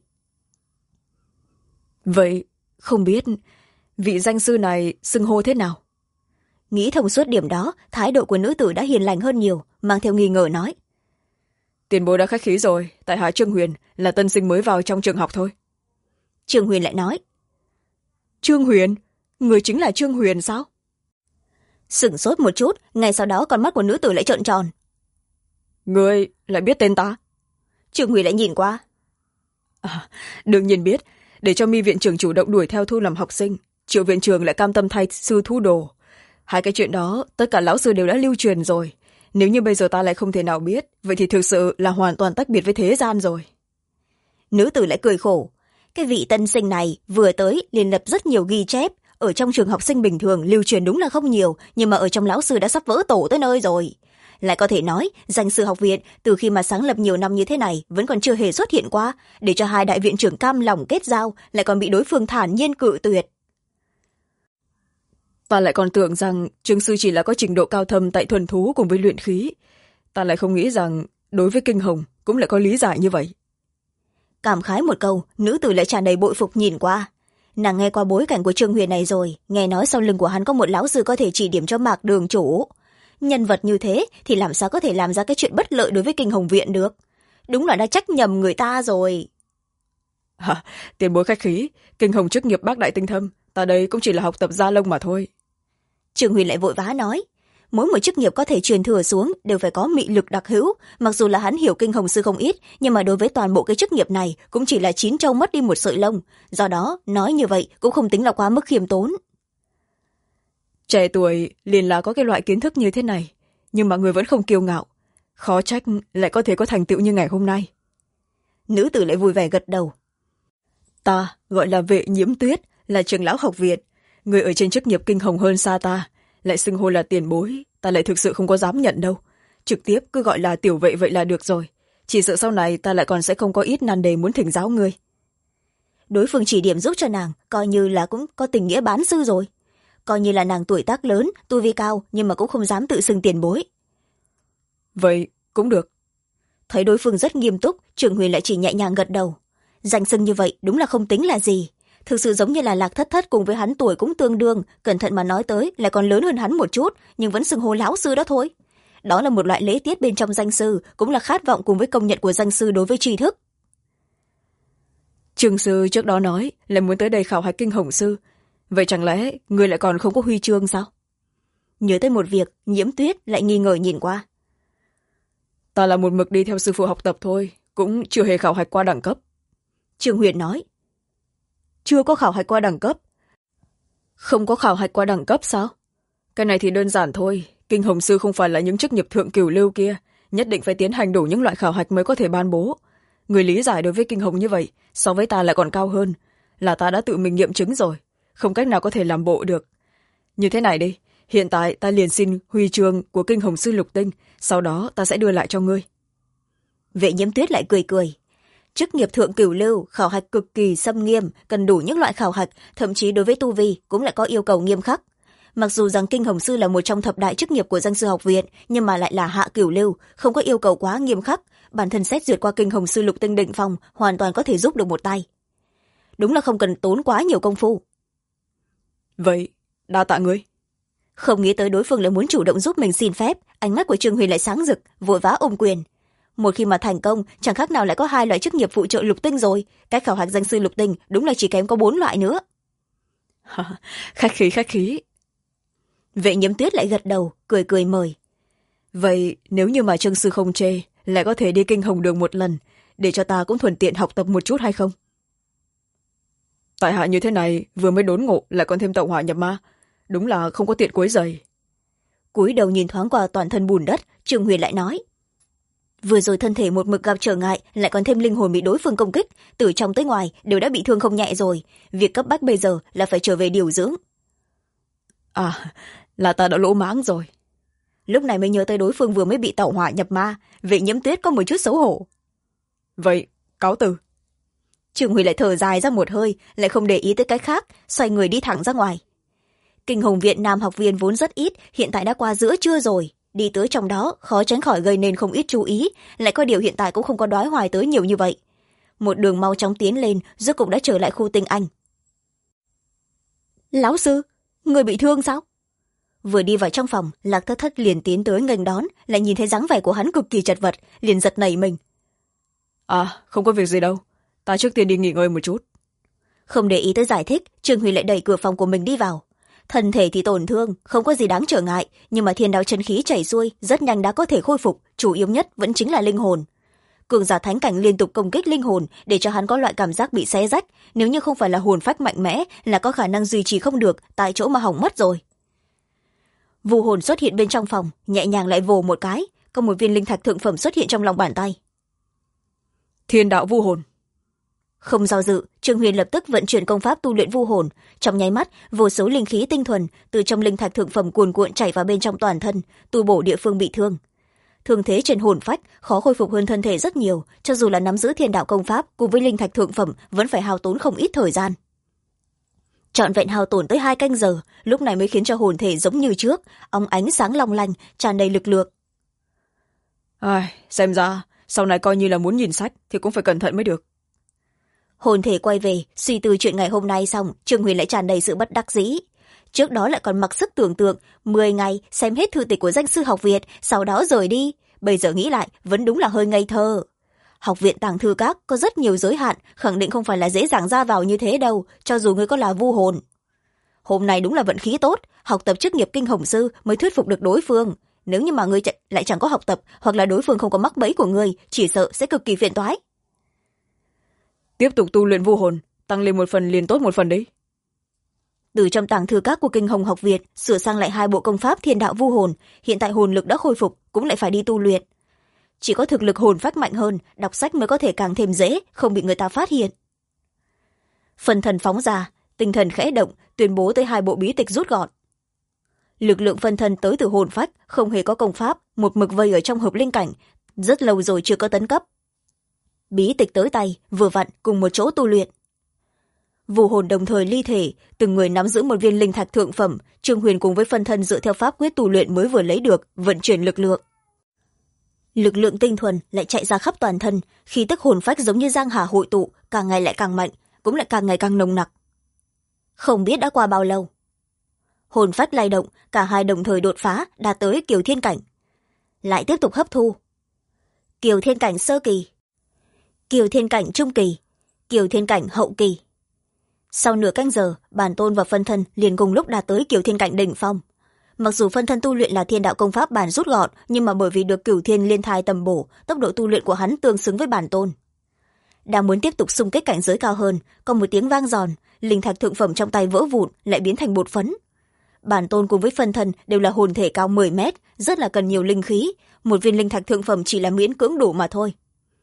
Vậy không biết vị danh sư này xưng hô thế nào? Nghĩ thông suốt điểm đó, thái độ của nữ tử đã hiền lành hơn nhiều, mang theo nghi ngờ nói. Tiền bối đã khách khí rồi, tại hạ Trương Huyền là tân sinh mới vào trong trường học thôi. Trương Huyền lại nói. Trương Huyền? Người chính là Trương Huyền sao? Sửng sốt một chút, ngay sau đó con mắt của nữ tử lại trợn tròn. Người lại biết tên ta? Trương Huyền lại nhìn qua. Đương nhiên biết, để cho Mi viện trưởng chủ động đuổi theo thu làm học sinh, Triệu viện trưởng lại cam tâm thay sư thu đồ. Hai cái chuyện đó tất cả lão sư đều đã lưu truyền rồi. Nếu như bây giờ ta lại không thể nào biết, vậy thì thực sự là hoàn toàn tách biệt với thế gian rồi. Nữ tử lại cười khổ. Cái vị tân sinh này vừa tới liền lập rất nhiều ghi chép. Ở trong trường học sinh bình thường lưu truyền đúng là không nhiều, nhưng mà ở trong lão sư đã sắp vỡ tổ tới nơi rồi. Lại có thể nói, danh sư học viện từ khi mà sáng lập nhiều năm như thế này vẫn còn chưa hề xuất hiện qua, để cho hai đại viện trưởng cam lòng kết giao, lại còn bị đối phương thản nhiên cự tuyệt. Ta lại còn tưởng rằng Trương sư chỉ là có trình độ cao thâm tại thuần thú cùng với luyện khí. Ta lại không nghĩ rằng đối với kinh hồng cũng lại có lý giải như vậy. cảm khái một câu, nữ tử lại tràn đầy bội phục nhìn qua. Nàng nghe qua bối cảnh của Trương Huyền này rồi, nghe nói sau lưng của hắn có một lão sư có thể chỉ điểm cho Mạc đường chủ. Nhân vật như thế thì làm sao có thể làm ra cái chuyện bất lợi đối với Kinh Hồng Viện được. Đúng là đã trách nhầm người ta rồi. Tiền bối khách khí, Kinh Hồng chức nghiệp bác đại tinh thâm, ta đây cũng chỉ là học tập gia lông mà thôi. Trương Huyền lại vội vã nói, mỗi một chức nghiệp có thể truyền thừa xuống đều phải có mị lực đặc hữu. Mặc dù là hắn hiểu Kinh Hồng sư không ít, nhưng mà đối với toàn bộ cái chức nghiệp này cũng chỉ là 9 trâu mất đi một sợi lông. Do đó nói như vậy cũng không tính là quá mức khiêm tốn. Trẻ tuổi liền là có cái loại kiến thức như thế này, nhưng mà người vẫn không kiêu ngạo, khó trách lại có thể có thành tựu như ngày hôm nay. Nữ tử lại vui vẻ gật đầu. Ta gọi là Vệ Nhiễm Tuyết, là trưởng lão học viện. Người ở trên chức nghiệp Kinh Hồng hơn xa ta, lại xưng hô là tiền bối, ta lại thực sự không có dám nhận đâu. Trực tiếp cứ gọi là tiểu vệ vậy là được rồi. Chỉ sợ sau này ta lại còn sẽ không có ít nan đề muốn thỉnh giáo ngươi. Đối phương chỉ điểm giúp cho nàng, coi như là cũng có tình nghĩa bán sư rồi. Coi như là nàng tuổi tác lớn, tu vi cao, nhưng mà cũng không dám tự xưng tiền bối. Vậy cũng được. Thấy đối phương rất nghiêm túc, Trường Huyền lại chỉ nhẹ nhàng gật đầu. Danh xưng như vậy đúng là không tính là gì. Thực sự giống như là Lạc Thất Thất cùng với hắn tuổi cũng tương đương, cẩn thận mà nói tới lại còn lớn hơn hắn một chút, nhưng vẫn xưng hô lão sư đó thôi. Đó là một loại lễ tiết bên trong danh sư, cũng là khát vọng cùng với công nhận của danh sư đối với tri thức. Trường sư trước đó nói là muốn tới đây khảo hạch Kinh Hồng sư, vậy chẳng lẽ người lại còn không có huy chương sao? Nhớ tới một việc, Nhiễm Tuyết lại nghi ngờ nhìn qua. Ta là một mực đi theo sư phụ học tập thôi, cũng chưa hề khảo hạch qua đẳng cấp. Trường Huyền nói. Chưa có khảo hạch qua đẳng cấp? Không có khảo hạch qua đẳng cấp sao? Cái này thì đơn giản thôi, Kinh Hồng sư không phải là những chức nghiệp thượng cửu lưu kia, nhất định phải tiến hành đủ những loại khảo hạch mới có thể ban bố. Người lý giải đối với Kinh Hồng như vậy, so với ta lại còn cao hơn, là ta đã tự mình nghiệm chứng rồi, không cách nào có thể làm bộ được. Như thế này đi, hiện tại ta liền xin huy chương của Kinh Hồng sư Lục Tinh, sau đó ta sẽ đưa lại cho ngươi. Vệ Nhiễm Tuyết lại cười cười. Chức nghiệp thượng cửu lưu, khảo hạch cực kỳ xâm nghiêm, cần đủ những loại khảo hạch, thậm chí đối với tu vi cũng lại có yêu cầu nghiêm khắc. Mặc dù rằng Kinh Hồng sư là một trong thập đại chức nghiệp của danh sư học viện, nhưng mà lại là hạ cửu lưu, không có yêu cầu quá nghiêm khắc. Bản thân xét duyệt qua Kinh Hồng sư Lục Tinh định phong, hoàn toàn có thể giúp được một tay. Đúng là không cần tốn quá nhiều công phu. Vậy đa tạ ngươi. Không nghĩ tới đối phương lại muốn chủ động giúp mình xin phép, ánh mắt của Trương Huyền lại sáng rực, vội vã ôm quyền. Một khi mà thành công, chẳng khác nào lại có 2 loại chức nghiệp phụ trợ Lục Tinh rồi. Cái khảo hạch danh sư Lục Tinh đúng là chỉ kém có 4 loại nữa. Khách khí khách khí. Vệ Nhiễm Tuyết lại gật đầu, cười cười mời. Vậy nếu như mà Trương sư không chê, lại có thể đi Kinh Hồng đường một lần, để cho ta cũng thuận tiện học tập một chút hay không? Tại hạ như thế này vừa mới đốn ngộ lại còn thêm tẩu hỏa nhập ma, đúng là không có tiện quấy rầy. Cúi đầu nhìn thoáng qua toàn thân bùn đất, Trương Huyền lại nói. Vừa rồi thân thể một mực gặp trở ngại, lại còn thêm linh hồn bị đối phương công kích, từ trong tới ngoài đều đã bị thương không nhẹ rồi. Việc cấp bách bây giờ là phải trở về điều dưỡng. À, là ta đã lỗ mãng rồi. Lúc này mới nhớ tới đối phương vừa mới bị tẩu hỏa nhập ma, Vệ Nhiễm Tuyết có một chút xấu hổ. Vậy, cáo từ. Trương Huy lại thở dài ra một hơi, lại không để ý tới cái khác, xoay người đi thẳng ra ngoài. Kinh Hồng viện nam học viên vốn rất ít, hiện tại đã qua giữa trưa rồi. Đi tới trong đó, khó tránh khỏi gây nên không ít chú ý, lại có điều hiện tại cũng không có đói hoài tới nhiều như vậy. Một đường mau chóng tiến lên, rốt cục đã trở lại khu Tinh Anh. Lão sư, người bị thương sao? Vừa đi vào trong phòng, Lạc Thất Thất liền tiến tới nghênh đón, lại nhìn thấy dáng vẻ của hắn cực kỳ chật vật, liền giật nảy mình. À, không có việc gì đâu, ta trước tiên đi nghỉ ngơi một chút. Không để ý tới giải thích, Trương Huy lại đẩy cửa phòng của mình đi vào. Thân thể thì tổn thương, không có gì đáng trở ngại, nhưng mà thiên đạo chân khí chảy xuôi, rất nhanh đã có thể khôi phục, chủ yếu nhất vẫn chính là linh hồn. Cường giả thánh cảnh liên tục công kích linh hồn, để cho hắn có loại cảm giác bị xé rách, nếu như không phải là hồn phách mạnh mẽ, là có khả năng duy trì không được, tại chỗ mà hỏng mất rồi. Vu hồn xuất hiện bên trong phòng, nhẹ nhàng lại vồ một cái, có một viên linh thạch thượng phẩm xuất hiện trong lòng bàn tay. Thiên đạo vu hồn. Không do dự, Trương Huyền lập tức vận chuyển công pháp tu luyện vu hồn, trong nháy mắt vô số linh khí tinh thuần từ trong linh thạch thượng phẩm cuồn cuộn chảy vào bên trong toàn thân, tu bổ địa phương bị thương. Thương thế trên hồn phách khó khôi phục hơn thân thể rất nhiều, cho dù là nắm giữ thiên đạo công pháp cùng với linh thạch thượng phẩm vẫn phải hao tốn không ít thời gian. Trọn vẹn hao tổn tới 2 canh giờ, lúc này mới khiến cho hồn thể giống như trước, óng ánh sáng long lanh, tràn đầy lực lượng. Ai, xem ra sau này coi như là muốn nhìn sách thì cũng phải cẩn thận mới được. Hồn thể quay về, suy tư chuyện ngày hôm nay xong, Trương Huyền lại tràn đầy sự bất đắc dĩ. Trước đó lại còn mặc sức tưởng tượng 10 ngày xem hết thư tịch của danh sư học viện, sau đó rời đi. Bây giờ nghĩ lại vẫn đúng là hơi ngây thơ. Học viện Tàng Thư Các có rất nhiều giới hạn, khẳng định không phải là dễ dàng ra vào như thế đâu, cho dù ngươi có là vu hồn. Hôm nay đúng là vận khí tốt, học tập chức nghiệp kinh hồng sư mới thuyết phục được đối phương. Nếu như mà ngươi lại chẳng có học tập, hoặc là đối phương không có mắc bẫy của ngươi, chỉ sợ sẽ cực kỳ phiền toái. Tiếp tục tu luyện vu hồn, tăng lên một phần liền tốt một phần đấy. Từ trong Tàng Thư Các của Kinh Hồng học viện sửa sang lại 2 bộ công pháp thiên đạo vu hồn, hiện tại hồn lực đã khôi phục, cũng lại phải đi tu luyện. Chỉ có thực lực hồn phách mạnh hơn, đọc sách mới có thể càng thêm dễ, không bị người ta phát hiện. Phân thần phóng ra, tinh thần khẽ động, tuyên bố tới 2 bộ bí tịch rút gọn. Lực lượng phân thân tới từ hồn phách, không hề có công pháp, một mực vây ở trong hợp linh cảnh, rất lâu rồi chưa có tấn cấp. Bí tịch tới tay, vừa vặn cùng một chỗ tu luyện. Vu hồn đồng thời ly thể, từng người nắm giữ một viên linh thạch thượng phẩm. Trương Huyền cùng với phân thân dựa theo pháp quyết tu luyện mới vừa lấy được, vận chuyển lực lượng. Lực lượng tinh thuần lại chạy ra khắp toàn thân, khí tức hồn phách giống như giang hà hội tụ, càng ngày lại càng mạnh, cũng lại càng ngày càng nồng nặc. Không biết đã qua bao lâu, hồn phách lay động, cả hai đồng thời đột phá, đạt tới Kiều Thiên cảnh. Lại tiếp tục hấp thu. Kiều Thiên cảnh sơ kỳ, Kiều Thiên cảnh trung kỳ, Kiều Thiên cảnh hậu kỳ. Sau nửa canh giờ, bản tôn và phân thân liền cùng lúc đạt tới Kiều Thiên cảnh đỉnh phong. Mặc dù phân thân tu luyện là thiên đạo công pháp bản rút gọn, nhưng mà bởi vì được Cửu Thiên liên thai tầm bổ, tốc độ tu luyện của hắn tương xứng với bản tôn. Đang muốn tiếp tục xung kích cảnh giới cao hơn, còn một tiếng vang giòn, linh thạch thượng phẩm trong tay vỡ vụn, lại biến thành bột phấn. Bản tôn cùng với phân thân đều là hồn thể cao 10 mét, rất là cần nhiều linh khí, một viên linh thạch thượng phẩm chỉ là miễn cưỡng đủ mà thôi.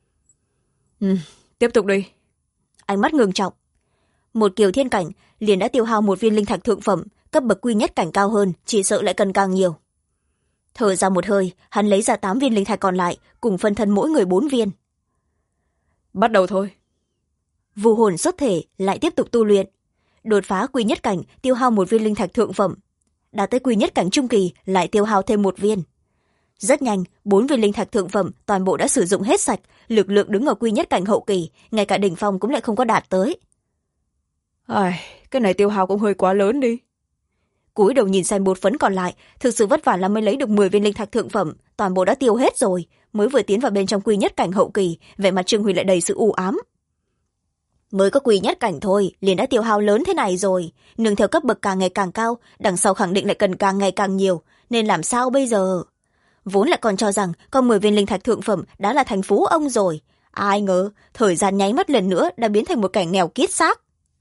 Tiếp tục đi. Ánh mắt ngưng trọng. Một Kiều Thiên cảnh liền đã tiêu hao một viên linh thạch thượng phẩm, cấp bậc quy nhất cảnh cao hơn, chỉ sợ lại cần càng nhiều. Thở ra một hơi, hắn lấy ra 8 viên linh thạch còn lại, cùng phân thân mỗi người 4 viên. Bắt đầu thôi. Vu hồn xuất thể lại tiếp tục tu luyện. Đột phá quy nhất cảnh, tiêu hao một viên linh thạch thượng phẩm. Đạt tới quy nhất cảnh trung kỳ, lại tiêu hao thêm 1 viên. Rất nhanh, 4 viên linh thạch thượng phẩm toàn bộ đã sử dụng hết sạch, lực lượng đứng ở quy nhất cảnh hậu kỳ, ngay cả đỉnh phong cũng lại không có đạt tới. Cái này tiêu hao cũng hơi quá lớn đi. Cúi đầu nhìn xem bột phấn còn lại, thực sự vất vả là mới lấy được 10 viên linh thạch thượng phẩm, toàn bộ đã tiêu hết rồi, mới vừa tiến vào bên trong quy nhất cảnh hậu kỳ, vẻ mặt Trương Huy lại đầy sự u ám. Mới có quy nhất cảnh thôi, liền đã tiêu hao lớn thế này rồi, nương theo cấp bậc càng ngày càng cao, đằng sau khẳng định lại cần càng ngày càng nhiều, nên làm sao bây giờ? Vốn lại còn cho rằng có 10 viên linh thạch thượng phẩm đã là thành phú ông rồi, ai ngờ thời gian nháy mắt lần nữa đã biến thành một kẻ nghèo kiết xác.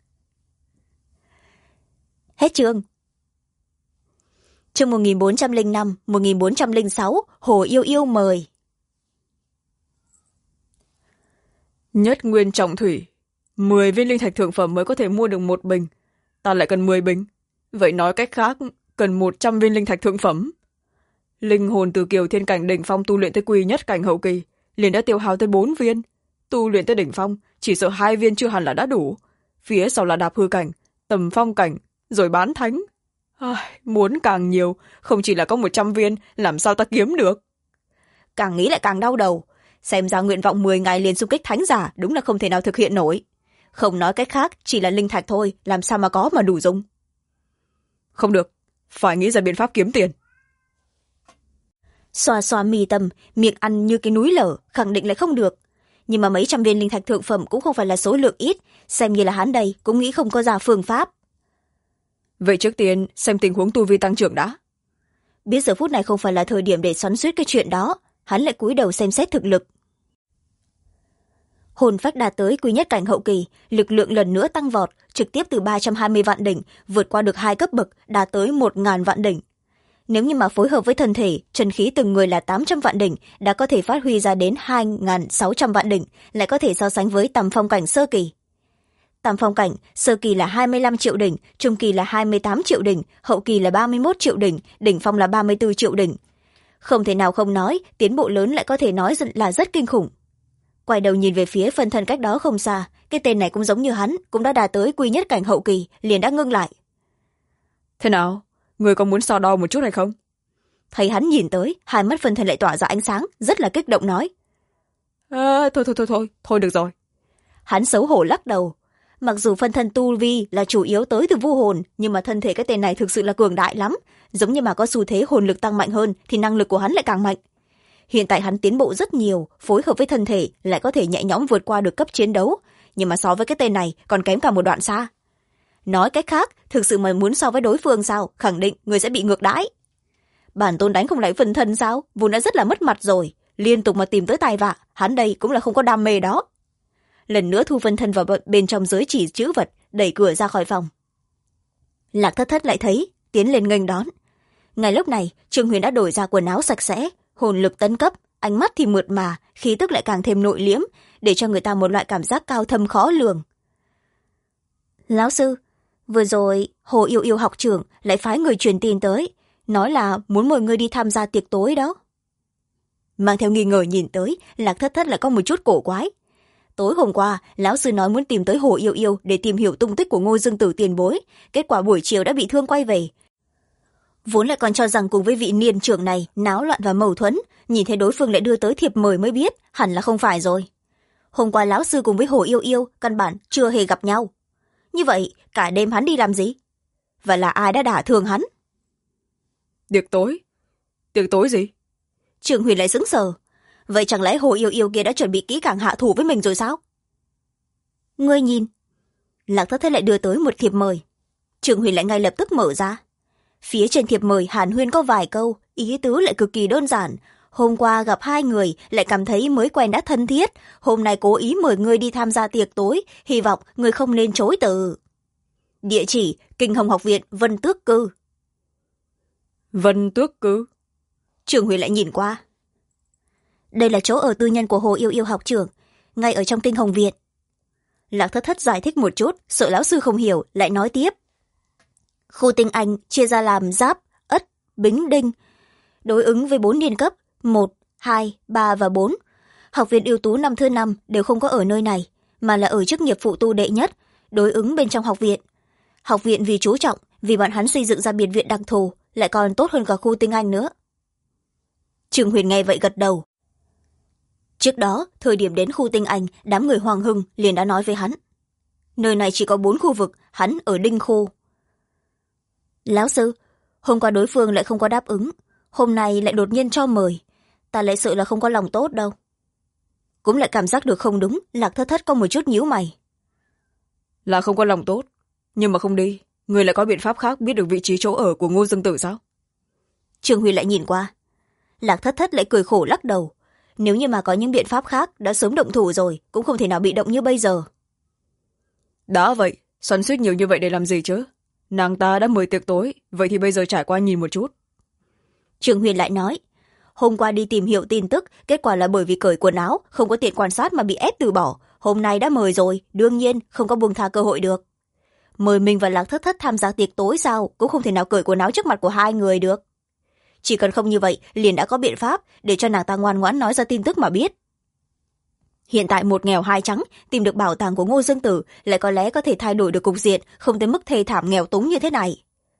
Hết chương. Chương 1405, 1406, Hồ Yêu Yêu mời. Nhất nguyên trọng thủy, 10 viên linh thạch thượng phẩm mới có thể mua được 1 bình. Ta lại cần 10 bình. Vậy nói cách khác, cần 100 viên linh thạch thượng phẩm. Linh hồn từ Kiều Thiên cảnh đỉnh phong tu luyện tới quy nhất cảnh hậu kỳ, liền đã tiêu hao tới 4 viên. Tu luyện tới đỉnh phong, chỉ sợ 2 viên chưa hẳn là đã đủ. Phía sau là đạp hư cảnh, tầm phong cảnh, rồi bán thánh. Muốn càng nhiều, không chỉ là có 100 viên, làm sao ta kiếm được? Càng nghĩ lại càng đau đầu. Xem ra nguyện vọng 10 ngày liền xung kích thánh giả đúng là không thể nào thực hiện nổi. Không nói cách khác, chỉ là linh thạch thôi, làm sao mà có mà đủ dùng. Không được, phải nghĩ ra biện pháp kiếm tiền. Xoa xoa mi tâm, miệng ăn như cái núi lở, khẳng định lại không được. Nhưng mà mấy trăm viên linh thạch thượng phẩm cũng không phải là số lượng ít, xem như là hắn đây cũng nghĩ không có ra phương pháp. Vậy trước tiên xem tình huống tu vi tăng trưởng đã. Biết giờ phút này không phải là thời điểm để xoắn xuýt cái chuyện đó, hắn lại cúi đầu xem xét thực lực. Hồn phách đạt tới quy nhất cảnh hậu kỳ, lực lượng lần nữa tăng vọt, trực tiếp từ 320 vạn đỉnh vượt qua được 2 cấp bậc, đạt tới 1000 vạn đỉnh. Nếu như mà phối hợp với thân thể, chân khí từng người là 800 vạn đỉnh, đã có thể phát huy ra đến 2600 vạn đỉnh, lại có thể so sánh với tầm phong cảnh sơ kỳ. Tam phong cảnh, sơ kỳ là 25 triệu đỉnh, trung kỳ là 28 triệu đỉnh, hậu kỳ là 31 triệu đỉnh, đỉnh phong là 34 triệu đỉnh. Không thể nào không nói, tiến bộ lớn lại có thể nói là rất kinh khủng. Quay đầu nhìn về phía phân thân cách đó không xa, cái tên này cũng giống như hắn, cũng đã đạt tới quy nhất cảnh hậu kỳ, liền đã ngưng lại. Thế nào? Người có muốn so đo một chút hay không? Thấy hắn nhìn tới, hai mắt phân thân lại tỏa ra ánh sáng, rất là kích động nói. Thôi được rồi. hắn xấu hổ lắc đầu. Mặc dù phân thân tu vi là chủ yếu tới từ vu hồn, nhưng mà thân thể cái tên này thực sự là cường đại lắm. Giống như mà có xu thế hồn lực tăng mạnh hơn thì năng lực của hắn lại càng mạnh. Hiện tại hắn tiến bộ rất nhiều, phối hợp với thân thể lại có thể nhẹ nhõm vượt qua được cấp chiến đấu, nhưng mà so với cái tên này còn kém cả một đoạn xa. Nói cách khác, thực sự mà muốn so với đối phương sao, khẳng định người sẽ bị ngược đãi. Bản tôn đánh không lại phân thân sao, vốn đã rất là mất mặt rồi, liên tục mà tìm tới tai vạ, hắn đây cũng là không có đam mê đó. Lần nữa thu phân thân vào bên trong giới chỉ chữ vật, đẩy cửa ra khỏi phòng. Lạc Thất Thất lại thấy, tiến lên nghênh đón. Ngay lúc này, Trương Huyền đã đổi ra quần áo sạch sẽ, hồn lực tấn cấp, ánh mắt thì mượt mà, khí tức lại càng thêm nội liễm, để cho người ta một loại cảm giác cao thâm khó lường. Lão sư, vừa rồi Hồ Yêu Yêu học trưởng lại phái người truyền tin tới, nói là muốn mời người đi tham gia tiệc tối đó. Mang theo nghi ngờ nhìn tới, Lạc Thất Thất lại có một chút cổ quái. Tối hôm qua, lão sư nói muốn tìm tới Hồ Yêu Yêu để tìm hiểu tung tích của Ngô Dương Tử tiền bối, kết quả buổi chiều đã bị thương quay về. Vốn lại còn cho rằng cùng với vị niên trưởng này náo loạn và mâu thuẫn, nhìn thấy đối phương lại đưa tới thiệp mời mới biết hẳn là không phải rồi. Hôm qua lão sư cùng với Hồ Yêu Yêu căn bản chưa hề gặp nhau. Như vậy cả đêm hắn đi làm gì? Và là ai đã đả thương hắn? Tiệc tối? Tiệc tối gì? Trường Huyền lại sững sờ. Vậy chẳng lẽ Hồ Yêu Yêu kia đã chuẩn bị kỹ càng hạ thủ với mình rồi sao? Ngươi nhìn. Lạc Thất Thất lại đưa tới một thiệp mời. Trường Huyền lại ngay lập tức mở ra. Phía trên thiệp mời hàn huyên có vài câu, ý tứ lại cực kỳ đơn giản. Hôm qua gặp hai người, lại cảm thấy mới quen đã thân thiết. Hôm nay cố ý mời ngươi đi tham gia tiệc tối, hy vọng ngươi không nên chối từ. Địa chỉ, Kinh Hồng Học viện, Vân Tước Cư. Vân Tước Cư? Trường Huyền lại nhìn qua. Đây là chỗ ở tư nhân của Hồ Yêu Yêu học trưởng, ngay ở trong Kinh Hồng Viện. Lạc Thất Thất giải thích một chút, sợ lão sư không hiểu, lại nói tiếp. Khu tinh anh chia ra làm Giáp, Ất, Bính, Đinh, đối ứng với 4 niên cấp 1, 2, 3 và 4. Học viên ưu tú năm thứ 5 đều không có ở nơi này, mà là ở chức nghiệp phụ tu đệ nhất, đối ứng bên trong học viện. Học viện vì chú trọng, vì bọn hắn xây dựng ra biệt viện đặc thù, lại còn tốt hơn cả khu tinh anh nữa. Trường Huyền nghe vậy gật đầu. Trước đó, thời điểm đến khu tinh anh, đám người Hoàng Hưng liền đã nói với hắn. Nơi này chỉ có 4 khu vực, hắn ở Đinh khu. Lão sư, hôm qua đối phương lại không có đáp ứng, hôm nay lại đột nhiên cho mời. Ta lại sợ là không có lòng tốt đâu. Cũng lại cảm giác được không đúng, Lạc Thất Thất có một chút nhíu mày. Là không có lòng tốt, nhưng mà không đi. Người lại có biện pháp khác biết được vị trí chỗ ở của Ngô Dương Tử sao? Trường Huy lại nhìn qua. Lạc Thất Thất lại cười khổ lắc đầu. Nếu như mà có những biện pháp khác đã sớm động thủ rồi, cũng không thể nào bị động như bây giờ. Đã vậy, xoắn xuýt nhiều như vậy để làm gì chứ? Nàng ta đã mời tiệc tối, vậy thì bây giờ trải qua nhìn một chút. Trường Huyền lại nói, hôm qua đi tìm hiểu tin tức, kết quả là bởi vì cởi quần áo, không có tiện quan sát mà bị ép từ bỏ. Hôm nay đã mời rồi, đương nhiên không có buông tha cơ hội được. Mời mình và Lạc Thất Thất tham gia tiệc tối sao, cũng không thể nào cởi quần áo trước mặt của hai người được. Chỉ cần không như vậy, liền đã có biện pháp để cho nàng ta ngoan ngoãn nói ra tin tức mà biết. Hiện tại một nghèo hai trắng, tìm được bảo tàng của Ngô Dương Tử lại có lẽ có thể thay đổi được cục diện, không tới mức thê thảm nghèo túng như thế này.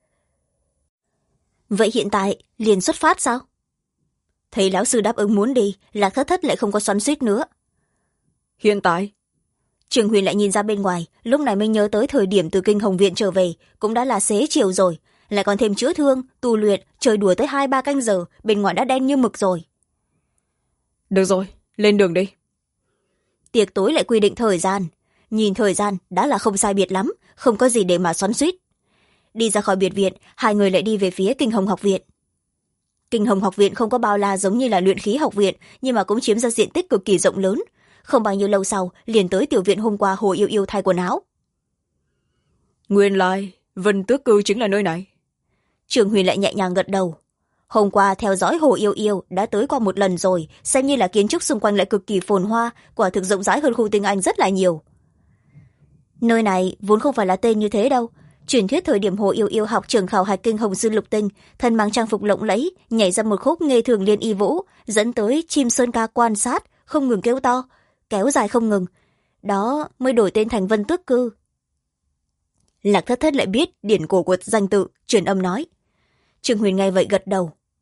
Vậy hiện tại, liền xuất phát sao? Thấy lão sư đáp ứng muốn đi, Lạc Thất Thất lại không có xoắn xuýt nữa. Hiện tại? Trường Huyền lại nhìn ra bên ngoài, lúc này mới nhớ tới thời điểm từ Kinh Hồng Viện trở về, cũng đã là xế chiều rồi, lại còn thêm chữa thương, tu luyện, chơi đùa tới 2-3 canh giờ, bên ngoài đã đen như mực rồi. Được rồi, lên đường đi. Tiệc tối lại quy định thời gian. Nhìn thời gian đã là không sai biệt lắm, không có gì để mà xoắn xuýt. Đi ra khỏi biệt viện, hai người lại đi về phía Kinh Hồng Học Viện. Kinh Hồng Học Viện không có bao la giống như là Luyện Khí Học Viện, nhưng mà cũng chiếm ra diện tích cực kỳ rộng lớn. Không bao nhiêu lâu sau, liền tới tiểu viện hôm qua Hồ Yêu Yêu thay quần áo. Nguyên lai, Vân Tước Cư chính là nơi này. Trường Huyền lại nhẹ nhàng gật đầu. Hôm qua theo dõi Hồ Yêu Yêu đã tới qua một lần rồi, xem như là kiến trúc xung quanh lại cực kỳ phồn hoa, quả thực rộng rãi hơn khu tinh anh rất là nhiều. Nơi này vốn không phải là tên như thế đâu. Truyền thuyết thời điểm Hồ Yêu Yêu học trường khảo hạch Kinh Hồng Sư Lục Tinh, thân mang trang phục lộng lẫy, nhảy ra một khúc nghê thường liên y vũ, dẫn tới chim sơn ca quan sát, không ngừng kêu to, kéo dài không ngừng. Đó mới đổi tên thành Vân Tước Cư. Lạc Thất Thất lại biết điển cổ của danh tự, truyền âm nói. Trường Huyền nghe vậy gật đầu.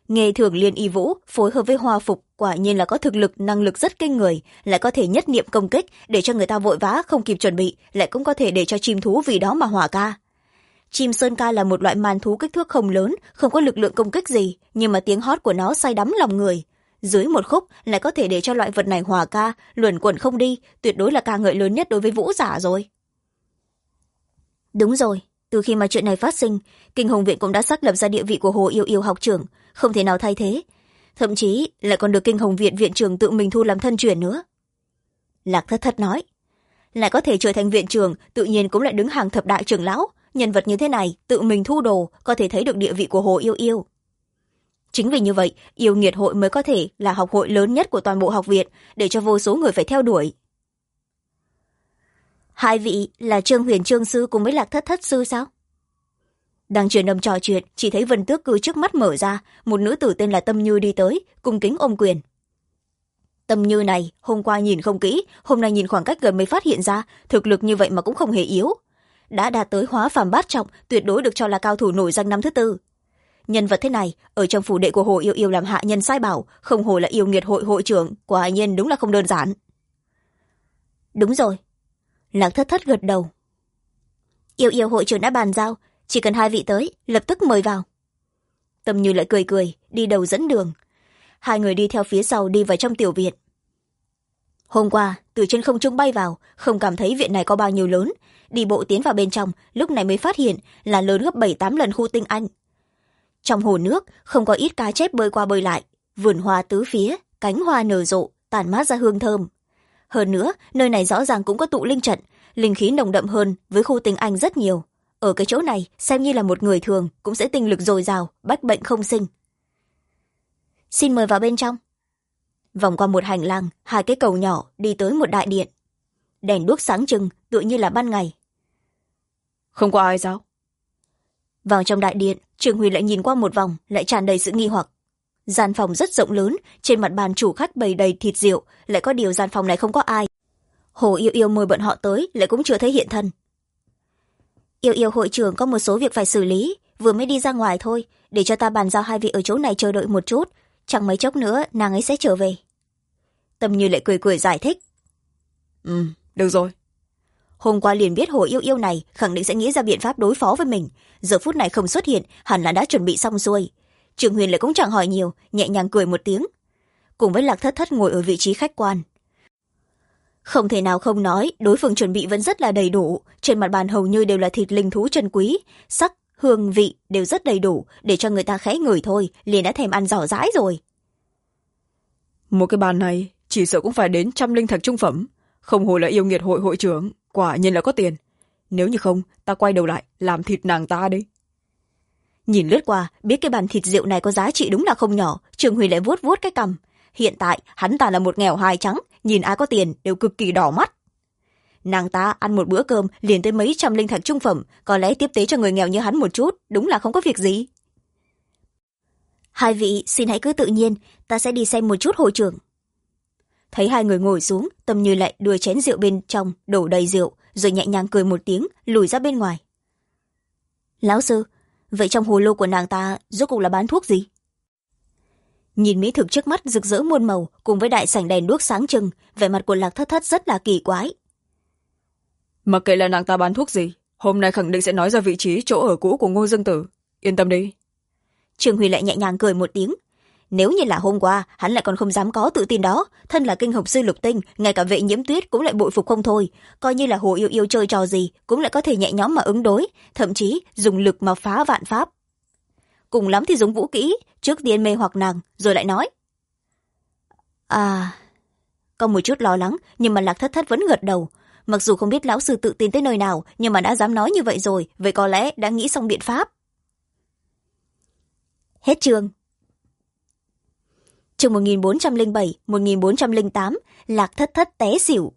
Nghề thường liên y vũ phối hợp với hoa phục quả nhiên là có thực lực năng lực rất kinh người, lại có thể nhất niệm công kích để cho người ta vội vã không kịp chuẩn bị, lại cũng có thể để cho chim thú vì đó mà hỏa ca. Chim sơn ca là một loại màn thú kích thước không lớn, không có lực lượng công kích gì, nhưng mà tiếng hót của nó say đắm lòng người. Dưới một khúc lại có thể để cho loại vật này hỏa ca, luẩn quẩn không đi, tuyệt đối là ca ngợi lớn nhất đối với vũ giả rồi. Đúng rồi, từ khi mà chuyện này phát sinh, Kinh Hồng Viện cũng đã xác lập ra địa vị của Hồ Yêu Yêu học trưởng, không thể nào thay thế. Thậm chí lại còn được Kinh Hồng Viện viện trưởng tự mình thu làm thân truyền nữa. Lạc Thất Thất nói, lại có thể trở thành viện trưởng, tự nhiên cũng lại đứng hàng thập đại trưởng lão. Nhân vật như thế này tự mình thu đồ, có thể thấy được địa vị của Hồ Yêu Yêu. Chính vì như vậy, Yêu Nghiệt hội mới có thể là học hội lớn nhất của toàn bộ học viện, để cho vô số người phải theo đuổi. Hai vị là Trương Huyền Trương sư cùng với Lạc Thất Thất sư sao? Đang truyền âm trò chuyện, chỉ thấy vân tước cư trước mắt mở ra, một nữ tử tên là Tâm Như đi tới, cung kính ôm quyền. Tâm Như này, hôm qua nhìn không kỹ, hôm nay nhìn khoảng cách gần mới phát hiện ra, thực lực như vậy mà cũng không hề yếu. Đã đạt tới hóa phàm bát trọng, tuyệt đối được cho là cao thủ nổi danh năm thứ tư. Nhân vật thế này, ở trong phủ đệ của Hồ Yêu Yêu làm hạ nhân sai bảo, không hổ là Yêu Nghiệt hội hội trưởng, quả nhiên đúng là không đơn giản. Đúng rồi. Lạc Thất Thất gật đầu. Yêu Yêu hội trưởng đã bàn giao, chỉ cần hai vị tới, lập tức mời vào. Tâm Như lại cười cười, đi đầu dẫn đường. Hai người đi theo phía sau đi vào trong tiểu viện. Hôm qua, từ trên không trung bay vào, không cảm thấy viện này có bao nhiêu lớn. Đi bộ tiến vào bên trong, lúc này mới phát hiện là lớn gấp 7-8 lần khu tinh anh. Trong hồ nước, không có ít cá chép bơi qua bơi lại. Vườn hoa tứ phía, cánh hoa nở rộ, tản mát ra hương thơm. Hơn nữa, nơi này rõ ràng cũng có tụ linh trận, linh khí nồng đậm hơn với khu tinh anh rất nhiều. Ở cái chỗ này, xem như là một người thường, cũng sẽ tinh lực dồi dào, bách bệnh không sinh. Xin mời vào bên trong. Vòng qua một hành lang, hai cái cầu nhỏ đi tới một đại điện. Đèn đuốc sáng trưng, tựa như là ban ngày. Không có ai sao? Vào trong đại điện, Trường Huy lại nhìn qua một vòng, lại tràn đầy sự nghi hoặc. Gian phòng rất rộng lớn, trên mặt bàn chủ khách bày đầy thịt rượu, lại có điều gian phòng này không có ai. Hồ Yêu Yêu mời bọn họ tới, lại cũng chưa thấy hiện thân. Yêu Yêu hội trưởng có một số việc phải xử lý, vừa mới đi ra ngoài thôi, để cho ta bàn giao hai vị ở chỗ này chờ đợi một chút, chẳng mấy chốc nữa nàng ấy sẽ trở về. Tâm Như lại cười cười giải thích. Được rồi. Hôm qua liền biết Hồ Yêu Yêu này khẳng định sẽ nghĩ ra biện pháp đối phó với mình, giờ phút này không xuất hiện, hẳn là đã chuẩn bị xong xuôi. Trường Huyền lại cũng chẳng hỏi nhiều, nhẹ nhàng cười một tiếng, cùng với Lạc Thất Thất ngồi ở vị trí khách quan. Không thể nào không nói, đối phương chuẩn bị vẫn rất là đầy đủ, trên mặt bàn hầu như đều là thịt linh thú chân quý, sắc, hương vị đều rất đầy đủ, để cho người ta khẽ ngửi thôi, liền đã thèm ăn giỏ rãi rồi. Một cái bàn này, chỉ sợ cũng phải đến 100 linh thạch trung phẩm, không hổ là Yêu Nghiệt hội hội trưởng, quả nhiên là có tiền. Nếu như không, ta quay đầu lại, làm thịt nàng ta đi. Nhìn lướt qua, biết cái bàn thịt rượu này có giá trị đúng là không nhỏ, Trường Huy lại vuốt vuốt cái cằm. Hiện tại, hắn ta là một nghèo hai trắng, nhìn ai có tiền đều cực kỳ đỏ mắt. Nàng ta ăn một bữa cơm liền tới mấy trăm linh thạch trung phẩm, có lẽ tiếp tế cho người nghèo như hắn một chút, đúng là không có việc gì. Hai vị xin hãy cứ tự nhiên, ta sẽ đi xem một chút hội trưởng. Thấy hai người ngồi xuống, Tâm Như lại đưa chén rượu bên trong đổ đầy rượu, rồi nhẹ nhàng cười một tiếng, lùi ra bên ngoài. Lão sư, vậy trong hồ lô của nàng ta rốt cuộc là bán thuốc gì? Nhìn mỹ thực trước mắt rực rỡ muôn màu, cùng với đại sảnh đèn đuốc sáng trưng, vẻ mặt của Lạc Thất Thất rất là kỳ quái. Mặc kệ là nàng ta bán thuốc gì, hôm nay khẳng định sẽ nói ra vị trí chỗ ở cũ của Ngô Dương Tử. Yên tâm đi. Trường Huy lại nhẹ nhàng cười một tiếng. Nếu như là hôm qua, hắn lại còn không dám có tự tin đó. Thân là kinh học sư lục tinh, ngay cả Vệ Nhiễm Tuyết cũng lại bội phục không thôi. Coi như là Hồ Yêu Yêu chơi trò gì, cũng lại có thể nhẹ nhõm mà ứng đối, thậm chí dùng lực mà phá vạn pháp. Cùng lắm thì dùng vũ kỹ, trước tiên mê hoặc nàng, rồi lại nói. Có một chút lo lắng, nhưng mà Lạc Thất Thất vẫn gật đầu. Mặc dù không biết lão sư tự tin tới nơi nào, nhưng mà đã dám nói như vậy rồi, vậy có lẽ đã nghĩ xong biện pháp. Hết chương. Chương 1407, 1408, Lạc Thất Thất té xỉu.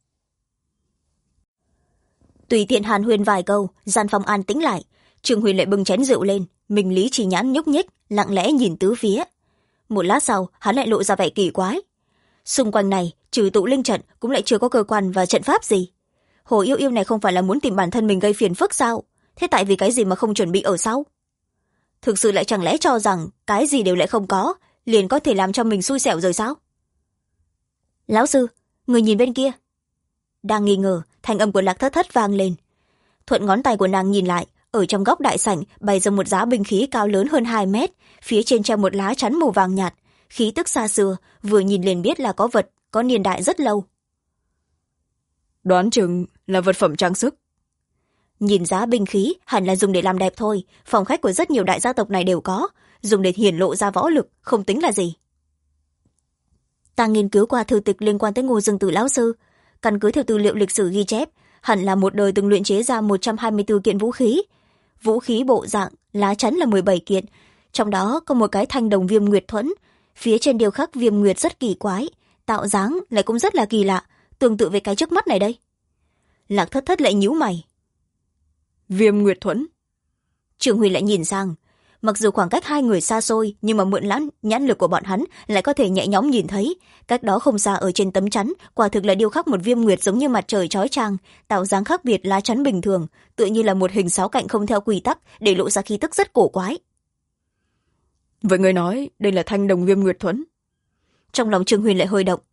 Tùy tiện hàn huyên vài câu, gian phòng an tĩnh lại. Trường Huyền lại bưng chén rượu lên, Minh Lý Chỉ Nhãn nhúc nhích, lặng lẽ nhìn tứ phía. Một lát sau, hắn lại lộ ra vẻ kỳ quái. Xung quanh này, trừ tụ linh trận, cũng lại chưa có cơ quan và trận pháp gì. Hồ Yêu Yêu này không phải là muốn tìm bản thân mình gây phiền phức sao? Thế tại vì cái gì mà không chuẩn bị ở sau? thực sự lại chẳng lẽ cho rằng cái gì đều lại không có, liền có thể làm cho mình xui xẻo rồi sao? Lão sư, người nhìn bên kia. Đang nghi ngờ, thanh âm của Lạc Thất Thất vang lên. Thuận ngón tay của nàng nhìn lại, ở trong góc đại sảnh bày ra một giá binh khí cao lớn hơn 2 mét, phía trên treo một lá chắn màu vàng nhạt, khí tức xa xưa, vừa nhìn liền biết là có vật có niên đại rất lâu. Đoán chừng là vật phẩm trang sức. Nhìn giá binh khí hẳn là dùng để làm đẹp thôi, phòng khách của rất nhiều đại gia tộc này đều có, dùng để hiển lộ ra võ lực, không tính là gì. Ta nghiên cứu qua thư tịch liên quan tới Ngô Dương Tử lão sư, căn cứ theo tư liệu lịch sử ghi chép, hẳn là một đời từng luyện chế ra 124 kiện vũ khí. Vũ khí bộ dạng, lá chắn là 17 kiện, trong đó có một cái thanh đồng viêm nguyệt thuẫn, phía trên điêu khắc viêm nguyệt rất kỳ quái, tạo dáng lại cũng rất là kỳ lạ, tương tự với cái trước mắt này đây. Lạc Thất Thất lại nhíu mày. Viêm nguyệt thuẫn. Trường Huy lại nhìn sang, mặc dù khoảng cách hai người xa xôi, nhưng mà mượn nhãn lực của bọn hắn lại có thể nhẹ nhõm nhìn thấy, cách đó không xa ở trên tấm chắn quả thực là điêu khắc một viêm nguyệt giống như mặt trời chói chang, tạo dáng khác biệt lá chắn bình thường, tựa như là một hình sáu cạnh không theo quy tắc, để lộ ra khí tức rất cổ quái. Vậy người nói đây là thanh đồng viêm nguyệt thuẫn? Trong lòng Trường Huy lại hơi động.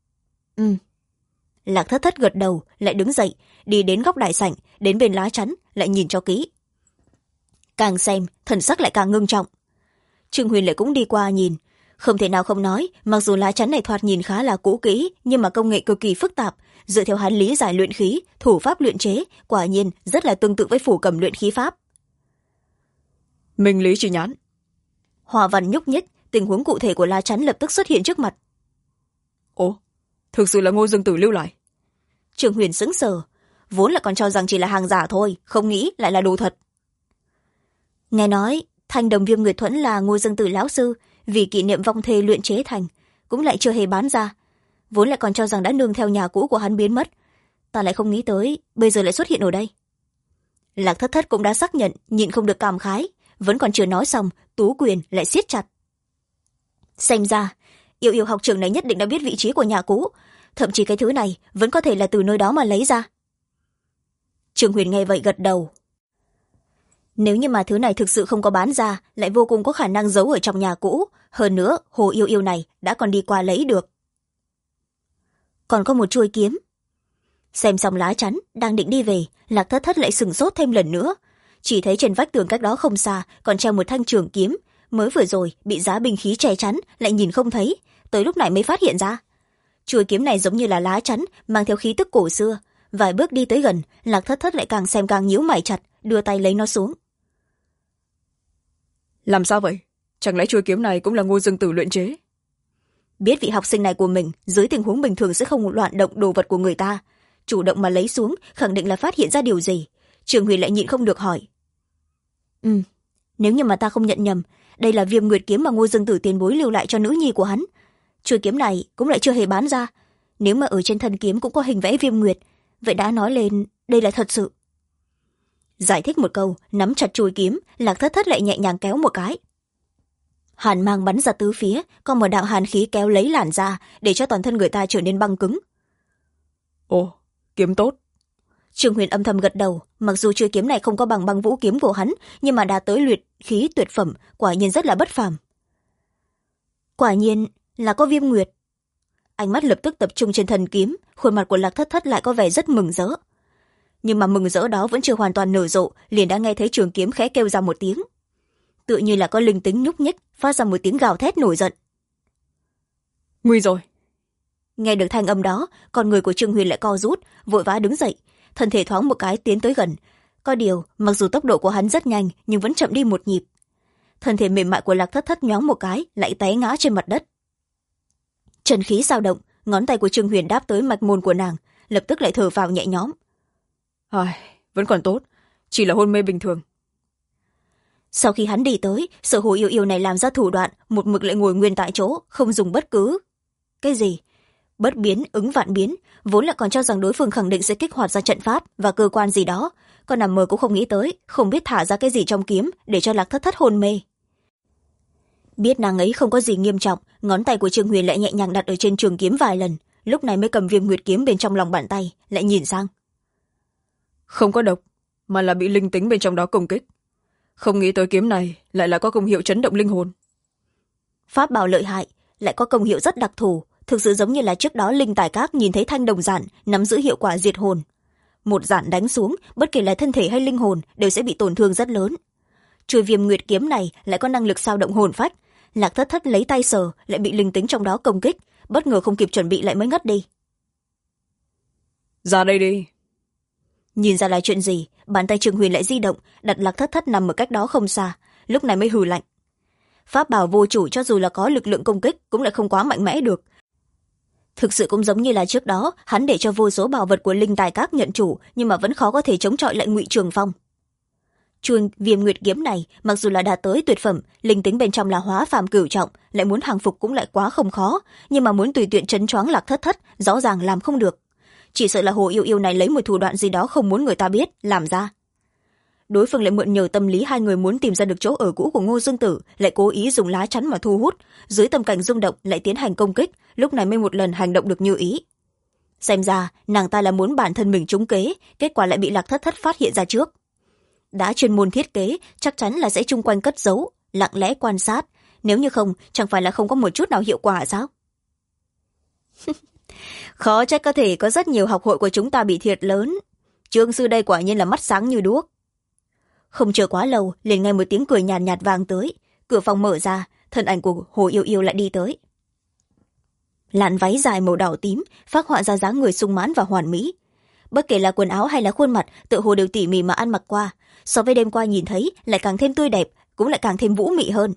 Lạc Thất Thất gật đầu, lại đứng dậy, đi đến góc đại sảnh, đến bên lá chắn, lại nhìn cho kỹ. Càng xem, thần sắc lại càng ngưng trọng. Trương Huyền lại cũng đi qua nhìn, không thể nào không nói, mặc dù lá chắn này thoạt nhìn khá là cũ kỹ, nhưng mà công nghệ cực kỳ phức tạp, dựa theo hắn lý giải luyện khí, thủ pháp luyện chế, quả nhiên rất là tương tự với phủ cầm luyện khí pháp. Minh lý chi nhãn. Hòa văn nhúc nhích, tình huống cụ thể của lá chắn lập tức xuất hiện trước mặt. Ồ, thực sự là Ngô Dương Tử lưu lại. Trương Huyền sững sờ, vốn là còn cho rằng chỉ là hàng giả thôi, không nghĩ lại là đồ thật. Nghe nói thanh đồng viêm nguyệt thuẫn là Ngô Dương Tử lão sư vì kỷ niệm vong thê luyện chế thành, cũng lại chưa hề bán ra, vốn lại còn cho rằng đã nương theo nhà cũ của hắn biến mất, ta lại không nghĩ tới bây giờ lại xuất hiện ở đây. Lạc Thất Thất cũng đã xác nhận, nhịn không được cảm khái, vẫn còn chưa nói xong, tú quyền lại siết chặt. Xem ra yêu yêu học trường này nhất định đã biết vị trí của nhà cũ, thậm chí cái thứ này vẫn có thể là từ nơi đó mà lấy ra. Trương Huyền nghe vậy gật đầu. Nếu như mà thứ này thực sự không có bán ra, lại vô cùng có khả năng giấu ở trong nhà cũ, hơn nữa hồ yêu yêu này đã còn đi qua lấy được. Còn có một chuôi kiếm. Xem xong lá chắn, đang định đi về, Lạc Thất Thất lại sửng sốt thêm lần nữa, chỉ thấy trên vách tường cách đó không xa còn treo một thanh trường kiếm, mới vừa rồi bị giá binh khí che chắn, lại nhìn không thấy, tới lúc này mới phát hiện ra. Chuôi kiếm này giống như là lá chắn, mang theo khí tức cổ xưa, vài bước đi tới gần, Lạc Thất Thất lại càng xem càng nhíu mày chặt, đưa tay lấy nó xuống. Làm sao vậy? Chẳng lẽ chuôi kiếm này cũng là Ngô Dương Tử luyện chế? Biết vị học sinh này của mình dưới tình huống bình thường sẽ không loạn động đồ vật của người ta, chủ động mà lấy xuống, khẳng định là phát hiện ra điều gì. Trường Huyền lại nhịn không được hỏi. Nếu như mà ta không nhận nhầm, đây là viêm nguyệt kiếm mà Ngô Dương Tử tiền bối lưu lại cho nữ nhi của hắn. Chuôi kiếm này cũng lại chưa hề bán ra, nếu mà ở trên thân kiếm cũng có hình vẽ viêm nguyệt, vậy đã nói lên đây là thật sự. Giải thích một câu, nắm chặt chuôi kiếm, Lạc Thất Thất lại nhẹ nhàng kéo một cái. Hàn mang bắn ra tứ phía, còn một đạo hàn khí kéo lấy làn da, để cho toàn thân người ta trở nên băng cứng. Ồ, kiếm tốt. Trương Huyền âm thầm gật đầu, mặc dù chuôi kiếm này không có bằng băng vũ kiếm của hắn, nhưng mà đã tới luyện khí tuyệt phẩm, quả nhiên rất là bất phàm. Quả nhiên là có viêm nguyệt. Ánh mắt lập tức tập trung trên thần kiếm, khuôn mặt của Lạc Thất Thất lại có vẻ rất mừng rỡ. Nhưng mà mừng rỡ đó vẫn chưa hoàn toàn nở rộ, liền đã nghe thấy trường kiếm khẽ kêu ra một tiếng, tựa như là có linh tính nhúc nhích, phát ra một tiếng gào thét nổi giận. Nguy rồi. Nghe được thanh âm đó, con người của Trương Huyền lại co rút, vội vã đứng dậy, thân thể thoáng một cái tiến tới gần. Có điều mặc dù tốc độ của hắn rất nhanh, nhưng vẫn chậm đi một nhịp. Thân thể mềm mại của Lạc Thất Thất nhoáng một cái, lại té ngã trên mặt đất. Trần khí dao động, ngón tay của Trương Huyền đáp tới mạch môn của nàng, lập tức lại thở phào nhẹ nhõm. Vẫn còn tốt, chỉ là hôn mê bình thường. Sau khi hắn đi tới, sở hồ yêu yêu này làm ra thủ đoạn, một mực lại ngồi nguyên tại chỗ, không dùng bất cứ cái gì. Bất biến ứng vạn biến, vốn là còn cho rằng đối phương khẳng định sẽ kích hoạt ra trận pháp và cơ quan gì đó, còn nằm mơ cũng không nghĩ tới, không biết thả ra cái gì trong kiếm để cho Lạc Thất Thất hôn mê. Biết nàng ấy không có gì nghiêm trọng, ngón tay của Trương Huyền lại nhẹ nhàng đặt ở trên trường kiếm vài lần, lúc này mới cầm viêm nguyệt kiếm bên trong lòng bàn tay, lại nhìn sang. Không có độc, mà là bị linh tính bên trong đó công kích. Không nghĩ tới kiếm này lại là có công hiệu chấn động linh hồn. Pháp bảo lợi hại, lại có công hiệu rất đặc thù, thực sự giống như là trước đó linh tài các nhìn thấy thanh đồng giản nắm giữ hiệu quả diệt hồn. Một giản đánh xuống, bất kể là thân thể hay linh hồn đều sẽ bị tổn thương rất lớn. Chuôi Viêm Nguyệt kiếm này lại có năng lực sao động hồn phách. Lạc Thất Thất lấy tay sờ, lại bị linh tính trong đó công kích, bất ngờ không kịp chuẩn bị lại mới ngất đi. Ra đây đi. Nhìn ra là chuyện gì, bàn tay Trương Huyền lại di động, đặt Lạc Thất Thất nằm ở cách đó không xa, lúc này mới hừ lạnh. Pháp bảo vô chủ cho dù là có lực lượng công kích cũng lại không quá mạnh mẽ được. Thực sự cũng giống như là trước đó hắn để cho vô số bảo vật của linh tài các nhận chủ, nhưng mà vẫn khó có thể chống chọi lại Ngụy Trường Phong. Chuôi Viêm Nguyệt kiếm này mặc dù là đạt tới tuyệt phẩm, linh tính bên trong là hóa phàm cửu trọng, lại muốn hàng phục cũng lại quá không khó, nhưng mà muốn tùy tiện trấn choáng Lạc Thất Thất rõ ràng làm không được. Chỉ sợ là Hồ Yêu Yêu này lấy một thủ đoạn gì đó không muốn người ta biết làm ra. Đối phương lại mượn nhờ tâm lý hai người muốn tìm ra được chỗ ở cũ của Ngô Dương Tử, lại cố ý dùng lá chắn mà thu hút, dưới tâm cảnh rung động lại tiến hành công kích, lúc này mới một lần hành động được như ý. Xem ra nàng ta là muốn bản thân mình trúng kế, kết quả lại bị Lạc Thất Thất phát hiện ra trước. Đã chuyên môn thiết kế, chắc chắn là sẽ chung quanh cất giấu, lặng lẽ quan sát, nếu như không chẳng phải là không có một chút nào hiệu quả sao? Khó trách có thể có rất nhiều học hội của chúng ta bị thiệt lớn. Trương sư đây quả nhiên là mắt sáng như đuốc. Không chờ quá lâu, liền nghe một tiếng cười nhàn nhạt vang tới, cửa phòng mở ra, thân ảnh của Hồ Yêu Yêu lại đi tới. Làn váy dài màu đỏ tím phác họa ra dáng người sung mãn và hoàn mỹ, bất kể là quần áo hay là khuôn mặt tựa hồ đều tỉ mỉ mà ăn mặc qua, so với đêm qua nhìn thấy lại càng thêm tươi đẹp, cũng lại càng thêm vũ mị hơn.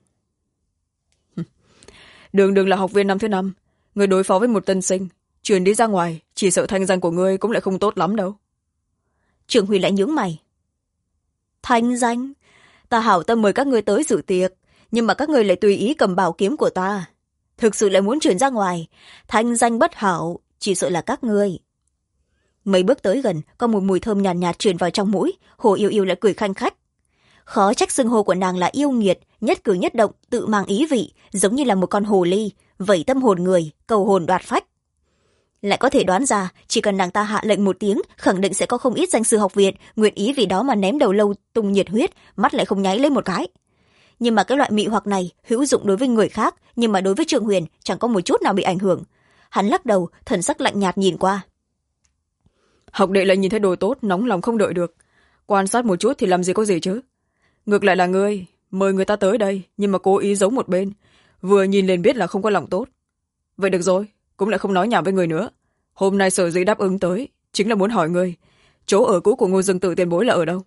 Đường là học viên năm thứ 5, người đối phó với một tân sinh truyền đi ra ngoài, chỉ sợ thanh danh của ngươi cũng lại không tốt lắm đâu. Trường Huy lại nhướng mày. Thanh danh? Ta hảo tâm mời các ngươi tới dự tiệc, nhưng mà các ngươi lại tùy ý cầm bảo kiếm của ta, thực sự lại muốn truyền ra ngoài, thanh danh bất hảo, chỉ sợ là các ngươi. Mấy bước tới gần, có một mùi thơm nhàn nhạt truyền vào trong mũi, Hồ Yêu Yêu lại cười khanh khách. Khó trách xưng hô của nàng là yêu nghiệt, nhất cử nhất động tự mang ý vị, giống như là một con hồ ly, vẩy tâm hồn người, cầu hồn đoạt phách. Lại có thể đoán ra, chỉ cần nàng ta hạ lệnh một tiếng, khẳng định sẽ có không ít danh sư học viện nguyện ý vì đó mà ném đầu lâu tung nhiệt huyết, mắt lại không nháy lên một cái. Nhưng mà cái loại mị hoặc này hữu dụng đối với người khác, nhưng mà đối với Trương Huyền chẳng có một chút nào bị ảnh hưởng. Hắn lắc đầu, thần sắc lạnh nhạt nhìn qua. Học đệ lại nhìn thấy đồ tốt, nóng lòng không đợi được, quan sát một chút thì làm gì có gì chứ. Ngược lại là ngươi mời người ta tới đây, nhưng mà cố ý giấu một bên, vừa nhìn liền biết là không có lòng tốt. Vậy được rồi, cũng lại không nói nhảm với người nữa. Hôm nay sở dĩ đáp ứng tới chính là muốn hỏi ngươi chỗ ở cũ của Ngô Dương Tử tiền bối là ở đâu.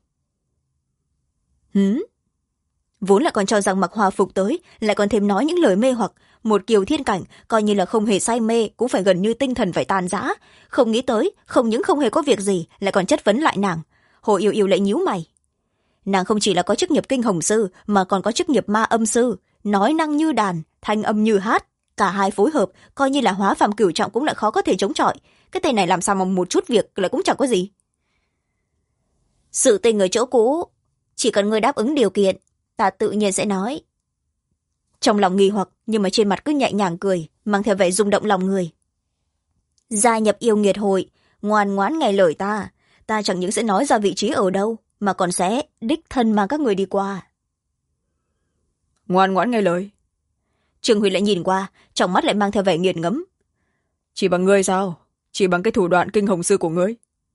Vốn là còn cho rằng mặc hòa phục tới lại còn thêm nói những lời mê hoặc, một kiều thiên cảnh coi như là không hề say mê cũng phải gần như tinh thần phải tàn rã. Không nghĩ tới không những không hề có việc gì lại còn chất vấn lại nàng. Hồ Yêu Yêu lại nhíu mày. Nàng không chỉ là có chức nghiệp kinh hồng sư mà còn có chức nghiệp ma âm sư, nói năng như đàn, thanh âm như hát, cả hai phối hợp coi như là hóa phàm cửu trọng cũng lại khó có thể chống chọi. Cái tên này làm sao mà một chút việc lại cũng chẳng có gì. Sự tình ở chỗ cũ, chỉ cần ngươi đáp ứng điều kiện, ta tự nhiên sẽ nói. Trong lòng nghi hoặc nhưng mà trên mặt cứ nhẹ nhàng cười, mang theo vẻ rung động lòng người. Gia nhập yêu nghiệt hội, ngoan ngoãn nghe lời ta chẳng những sẽ nói ra vị trí ở đâu mà còn sẽ đích thân mang các người đi qua. Ngoan ngoãn nghe lời. Trương Huy lại nhìn qua, trong mắt lại mang theo vẻ nghiền ngẫm. Chỉ bằng ngươi sao? Chỉ bằng cái thủ đoạn kinh hồng sư của ngươi?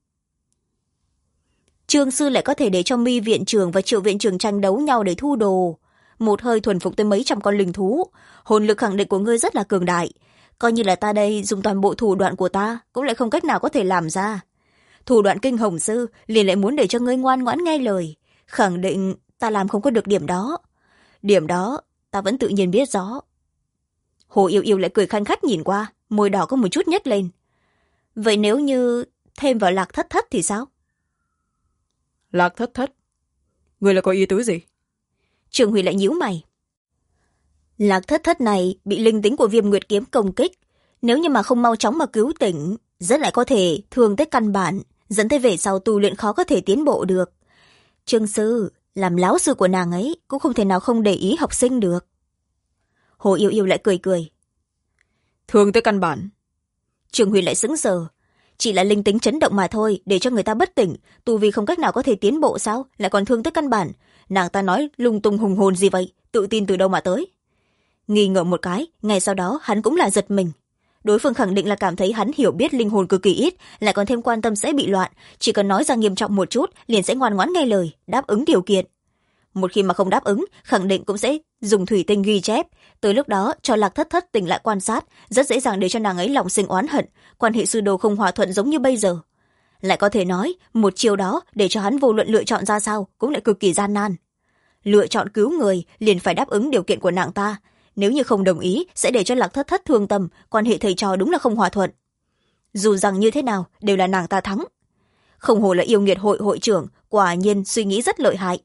Trương sư lại có thể để cho Mi viện trưởng và Triệu viện trưởng tranh đấu nhau để thu đồ, một hơi thuần phục tới mấy trăm con linh thú. Hồn lực khẳng định của ngươi rất là cường đại, coi như là ta đây dùng toàn bộ thủ đoạn của ta cũng lại không cách nào có thể làm ra. Thủ đoạn kinh hồng sư liền lại muốn để cho ngươi ngoan ngoãn nghe lời, khẳng định ta làm không có được điểm đó. Điểm đó ta vẫn tự nhiên biết rõ. Hồ Yêu Yêu lại cười khanh khách nhìn qua, môi đỏ có một chút nhếch lên. Vậy nếu như thêm vào Lạc Thất Thất thì sao? Lạc Thất Thất? Người là có ý tứ gì? Trường Huy lại nhíu mày. Lạc Thất Thất này bị linh tính của Viêm Nguyệt kiếm công kích, nếu như mà không mau chóng mà cứu tỉnh, rất lại có thể thương tới căn bản, dẫn tới về sau tu luyện khó có thể tiến bộ được. Trương sư, làm láo sư của nàng ấy cũng không thể nào không để ý học sinh được. Hồ Yêu Yêu lại cười cười. Thương tới căn bản? Trường Huy lại sững sờ. Chỉ là linh tính chấn động mà thôi, để cho người ta bất tỉnh, tu vi không cách nào có thể tiến bộ sao, lại còn thương tới căn bản. nàng ta nói lung tung hùng hồn gì vậy, tự tin từ đâu mà tới? Nghi ngờ một cái, ngay sau đó hắn cũng là giật mình. Đối phương khẳng định là cảm thấy hắn hiểu biết linh hồn cực kỳ ít, lại còn thêm quan tâm sẽ bị loạn, chỉ cần nói ra nghiêm trọng một chút liền sẽ ngoan ngoãn nghe lời, đáp ứng điều kiện. Một khi mà không đáp ứng, khẳng định cũng sẽ dùng thủy tinh ghi chép, tới lúc đó cho Lạc Thất Thất tỉnh lại quan sát, rất dễ dàng để cho nàng ấy lòng sinh oán hận, quan hệ sư đồ không hòa thuận giống như bây giờ. Lại có thể nói một chiều đó để cho hắn vô luận lựa chọn ra sao cũng lại cực kỳ gian nan. Lựa chọn cứu người liền phải đáp ứng điều kiện của nàng ta, nếu như không đồng ý sẽ để cho Lạc Thất Thất thương tâm, quan hệ thầy trò đúng là không hòa thuận. Dù rằng như thế nào đều là nàng ta thắng. Không hổ là yêu nghiệt hội hội trưởng, quả nhiên suy nghĩ rất lợi hại.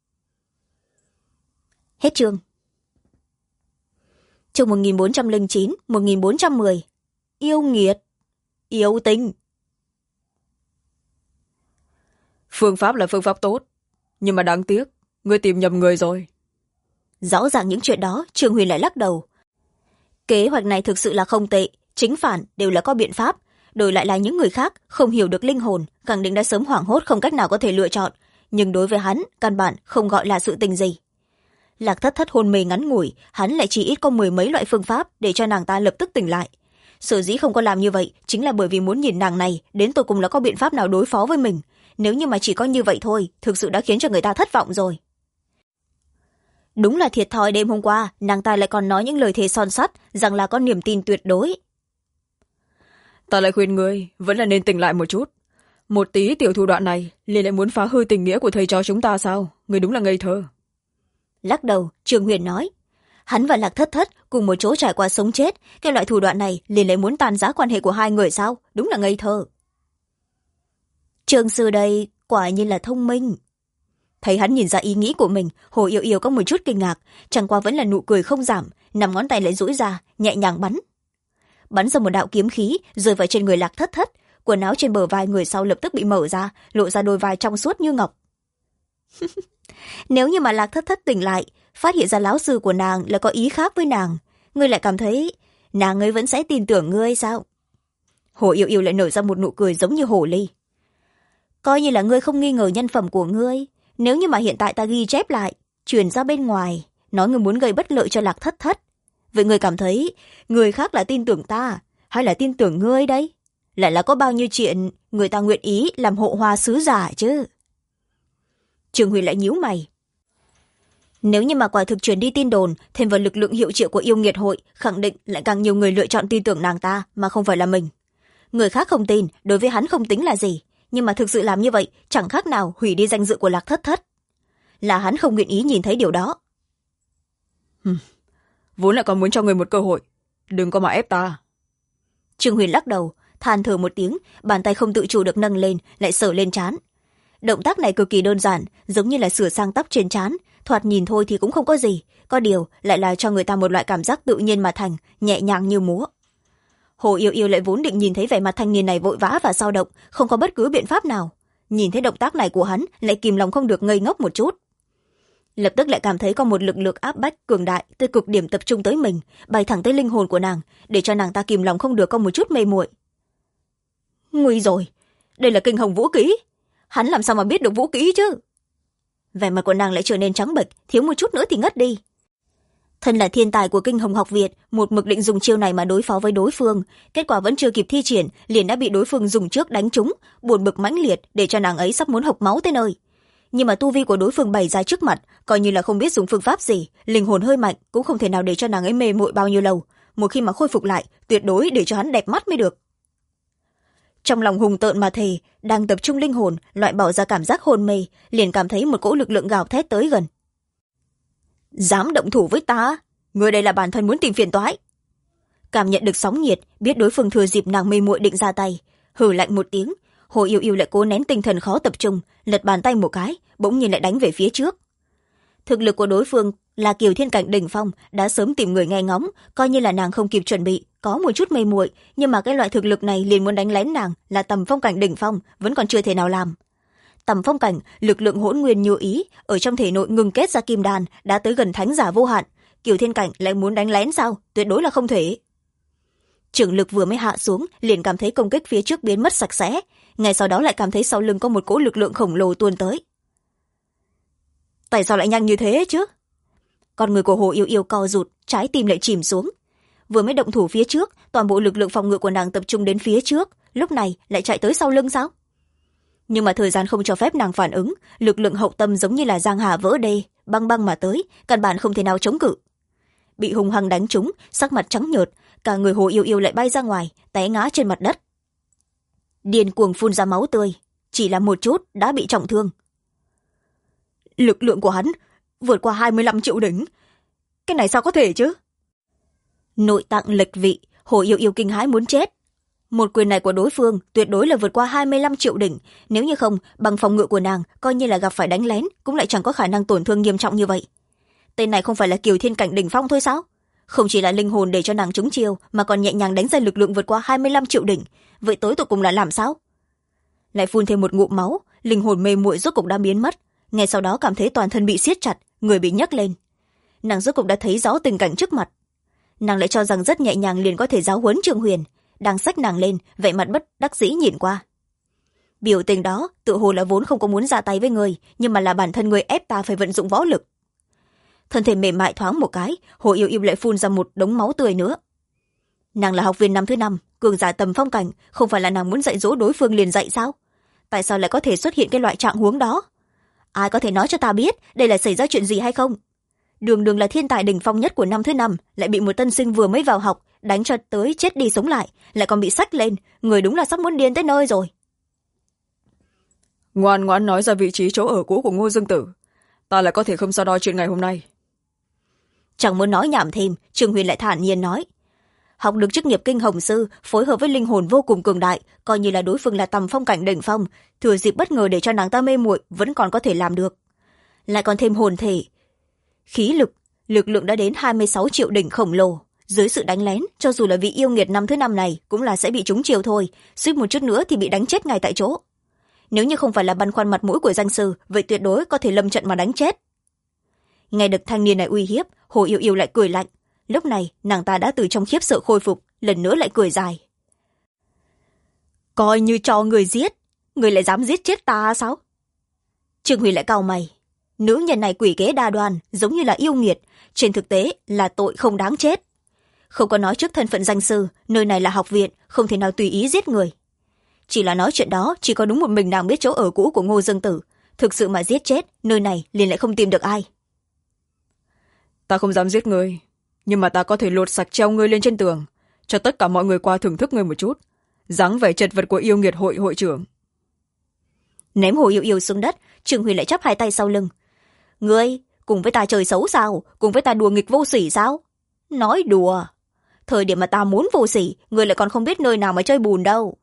Hết chương. Chương 1409, 1410. Yêu nghiệt, yêu tinh. Phương pháp là phương pháp tốt, nhưng mà đáng tiếc, ngươi tìm nhầm người rồi. Rõ ràng những chuyện đó, Trương Huyền lại lắc đầu. Kế hoạch này thực sự là không tệ, chính phản đều là có biện pháp, đổi lại là những người khác không hiểu được linh hồn, khẳng định đã sớm hoảng hốt không cách nào có thể lựa chọn, nhưng đối với hắn, căn bản không gọi là sự tình gì. Lạc Thất Thất hôn mê ngắn ngủi, hắn lại chỉ ít có 10 mấy loại phương pháp để cho nàng ta lập tức tỉnh lại. Sở dĩ không có làm như vậy chính là bởi vì muốn nhìn nàng này đến tột cùng là có biện pháp nào đối phó với mình. Nếu như mà chỉ có như vậy thôi, thực sự đã khiến cho người ta thất vọng rồi. Đúng là thiệt thòi, đêm hôm qua nàng ta lại còn nói những lời thề son sắt rằng là có niềm tin tuyệt đối. Ta lại khuyên ngươi vẫn là nên tỉnh lại một chút. Một tí tiểu thủ đoạn này liền lại muốn phá hư tình nghĩa của thầy trò chúng ta sao? Ngươi đúng là ngây thơ. Lắc đầu, Trương Huyền nói, hắn và Lạc Thất Thất cùng một chỗ trải qua sống chết, cái loại thủ đoạn này liền lại muốn tàn giá quan hệ của hai người sao? Đúng là ngây thơ. Trương sư đây quả nhiên là thông minh. Thấy hắn nhìn ra ý nghĩ của mình, Hồ Yêu Yêu có một chút kinh ngạc, chẳng qua vẫn là nụ cười không giảm, nằm ngón tay lại duỗi ra, nhẹ nhàng bắn ra một đạo kiếm khí rơi vào trên người Lạc Thất Thất, quần áo trên bờ vai người sau lập tức bị mở ra, lộ ra đôi vai trong suốt như ngọc. Nếu như mà Lạc Thất Thất tỉnh lại, phát hiện ra lão sư của nàng là có ý khác với nàng, ngươi lại cảm thấy nàng ấy vẫn sẽ tin tưởng ngươi sao? Hồ Yêu Yêu lại nở ra một nụ cười giống như hồ ly. Coi như là ngươi không nghi ngờ nhân phẩm của ngươi, nếu như mà hiện tại ta ghi chép lại, truyền ra bên ngoài, nói ngươi muốn gây bất lợi cho Lạc Thất Thất, vậy ngươi cảm thấy người khác là tin tưởng ta hay là tin tưởng ngươi đấy? Lại là có bao nhiêu chuyện người ta nguyện ý làm hộ hoa sứ giả chứ? Trương Huy lại nhíu mày. Nếu như mà quả thực truyền đi tin đồn, thêm vào lực lượng hiệu triệu của yêu nghiệt hội, khẳng định lại càng nhiều người lựa chọn tin tưởng nàng ta mà không phải là mình. Người khác không tin, đối với hắn không tính là gì, nhưng mà thực sự làm như vậy chẳng khác nào hủy đi danh dự của Lạc Thất Thất. Là hắn không nguyện ý nhìn thấy điều đó. Vốn lại còn muốn cho người một cơ hội, đừng có mà ép ta. Trương Huyền lắc đầu, than thở một tiếng, bàn tay không tự chủ được nâng lên, lại sờ lên trán. Động tác này cực kỳ đơn giản, giống như là sửa sang tóc trên trán, thoạt nhìn thôi thì cũng không có gì, có điều lại là cho người ta một loại cảm giác tự nhiên mà thành, nhẹ nhàng như múa. Hồ Yêu Yêu lại vốn định nhìn thấy vẻ mặt thanh niên này vội vã và sao động, không có bất cứ biện pháp nào. Nhìn thấy động tác này của hắn, lại kìm lòng không được ngây ngốc một chút. Lập tức lại cảm thấy có một lực lượng áp bách cường đại tới cực điểm tập trung tới mình, bay thẳng tới linh hồn của nàng, để cho nàng ta kìm lòng không được có một chút mê muội. Nguy rồi, đây là kinh hồng vũ kỹ, hắn làm sao mà biết được vũ kỹ chứ? Vẻ mặt của nàng lại trở nên trắng bệch, thiếu một chút nữa thì ngất đi. Thân là thiên tài của kinh hồng học viện, một mực định dùng chiêu này mà đối phó với đối phương, kết quả vẫn chưa kịp thi triển liền đã bị đối phương dùng trước đánh trúng, buồn bực mãnh liệt để cho nàng ấy sắp muốn hộc máu tới nơi. Nhưng mà tu vi của đối phương bày ra trước mặt, coi như là không biết dùng phương pháp gì, linh hồn hơi mạnh cũng không thể nào để cho nàng ấy mê muội bao nhiêu lâu, một khi mà khôi phục lại tuyệt đối để cho hắn đẹp mắt mới được. Trong lòng hùng tợn mà thề, đang tập trung linh hồn loại bỏ ra cảm giác hôn mê, liền cảm thấy một cỗ lực lượng gào thét tới gần. Dám động thủ với ta, người đây là bản thân muốn tìm phiền toái. Cảm nhận được sóng nhiệt, biết đối phương thừa dịp nàng mê muội định ra tay, hừ lạnh một tiếng, Hồ Yêu Yêu lại cố nén tinh thần khó tập trung, lật bàn tay một cái, bỗng nhiên lại đánh về phía trước. Thực lực của đối phương là Kiều Thiên Cảnh đỉnh phong, đã sớm tìm người nghe ngóng, coi như là nàng không kịp chuẩn bị, có một chút mê muội, nhưng mà cái loại thực lực này liền muốn đánh lén nàng là Tầm Phong Cảnh đỉnh phong, vẫn còn chưa thể nào làm. Tầm Phong Cảnh, lực lượng hỗn nguyên như ý, ở trong thể nội ngừng kết ra kim đan, đã tới gần thánh giả vô hạn, Kiều Thiên Cảnh lại muốn đánh lén sao? Tuyệt đối là không thể. Trưởng lực vừa mới hạ xuống, liền cảm thấy công kích phía trước biến mất sạch sẽ, ngay sau đó lại cảm thấy sau lưng có một cỗ lực lượng khổng lồ tuôn tới. tại sao lại nhanh như thế chứ? Con người của Hồ Yêu Yêu co rụt, trái tim lại chìm xuống. Vừa mới động thủ phía trước, toàn bộ lực lượng phòng ngự của nàng tập trung đến phía trước, lúc này lại chạy tới sau lưng sao? Nhưng mà thời gian không cho phép nàng phản ứng, lực lượng hậu tâm giống như là giang hà vỡ đê, băng băng mà tới, căn bản không thể nào chống cự. Bị hung hăng đánh trúng, sắc mặt trắng nhợt, cả người Hồ Yêu Yêu lại bay ra ngoài, té ngã trên mặt đất. Điên cuồng phun ra máu tươi, chỉ là một chút đã bị trọng thương. Lực lượng của hắn vượt qua 25 triệu đỉnh, cái này sao có thể chứ? Nội tạng lệch vị, Hồ Yêu Yêu kinh hãi muốn chết. Một quyền này của đối phương tuyệt đối là vượt qua 25 triệu đỉnh, nếu như không, bằng phòng ngự của nàng, coi như là gặp phải đánh lén, cũng lại chẳng có khả năng tổn thương nghiêm trọng như vậy. Tên này không phải là Kiều Thiên Cảnh đỉnh phong thôi sao? Không chỉ là linh hồn để cho nàng trúng chiêu, mà còn nhẹ nhàng đánh ra lực lượng vượt qua 25 triệu đỉnh, vậy tối tụ cùng là làm sao? Lại phun thêm một ngụm máu, linh hồn mê muội rốt cục đã biến mất, ngay sau đó cảm thấy toàn thân bị siết chặt, người bị nhấc lên. Nàng rốt cục đã thấy rõ tình cảnh trước mặt. Nàng lại cho rằng rất nhẹ nhàng liền có thể giáo huấn Trương Huyền, đang xách nàng lên, vẻ mặt bất đắc dĩ nhìn qua. Biểu tình đó tự hồ là vốn không có muốn ra tay với người, nhưng mà là bản thân người ép ta phải vận dụng võ lực. Thân thể mềm mại thoáng một cái, Hồ Yêu Yêu lại phun ra một đống máu tươi nữa. Nàng là học viên năm thứ 5, cường giả tầm phong cảnh, không phải là nàng muốn dạy dỗ đối phương liền dạy sao? Tại sao lại có thể xuất hiện cái loại trạng huống đó? Ai có thể nói cho ta biết đây là xảy ra chuyện gì hay không? Đường Đường là thiên tài đỉnh phong nhất của năm thứ 5, lại bị một tân sinh vừa mới vào học đánh cho tới chết đi sống lại, lại còn bị xách lên, người đúng là sắp muốn điên tới nơi rồi. Ngoan ngoãn nói ra vị trí chỗ ở cũ của Ngô Dương Tử, ta lại có thể không so đo chuyện ngày hôm nay. Chẳng muốn nói nhảm thêm, Trương Huyền lại thản nhiên nói. Học được chức nghiệp kinh hồng sư, phối hợp với linh hồn vô cùng cường đại, coi như là đối phương là tầm phong cảnh đỉnh phong, thừa dịp bất ngờ để cho nàng ta mê muội vẫn còn có thể làm được. Lại còn thêm hồn thể, khí lực, lực lượng đã đến 26 triệu đỉnh khổng lồ. Dưới sự đánh lén, cho dù là vị yêu nghiệt năm thứ 5 này cũng là sẽ bị trúng chiêu thôi, suýt một chút nữa thì bị đánh chết ngay tại chỗ. Nếu như không phải là băn khoăn mặt mũi của danh sư, vậy tuyệt đối có thể lâm trận mà đánh chết. Nghe được thanh niên này uy hiếp, Hồ Yêu Yêu lại cười lạnh. Lúc này nàng ta đã từ trong khiếp sợ khôi phục, lần nữa lại cười dài. Coi như cho người giết, người lại dám giết chết ta sao? Trương Huy lại cau mày. Nữ nhân này quỷ kế đa đoan, giống như là yêu nghiệt, trên thực tế là tội không đáng chết. Không có nói trước thân phận danh sư, nơi này là học viện, không thể nào tùy ý giết người. Chỉ là nói chuyện đó, chỉ có đúng một mình nàng biết chỗ ở cũ của Ngô Dương Tử. Thực sự mà giết chết, nơi này liền lại không tìm được ai. Ta không dám giết ngươi, nhưng mà ta có thể lột sạch treo ngươi lên trên tường, cho tất cả mọi người qua thưởng thức ngươi một chút. Dáng vẻ chật vật của yêu nghiệt hội trưởng. Ném Hồ Yêu Yêu xuống đất, Trương Huy lại chắp hai tay sau lưng. Ngươi, cùng với ta chơi xấu sao? Cùng với ta đùa nghịch vô sỉ sao? Nói đùa. Thời điểm mà ta muốn vô sỉ, ngươi lại còn không biết nơi nào mà chơi bùn đâu.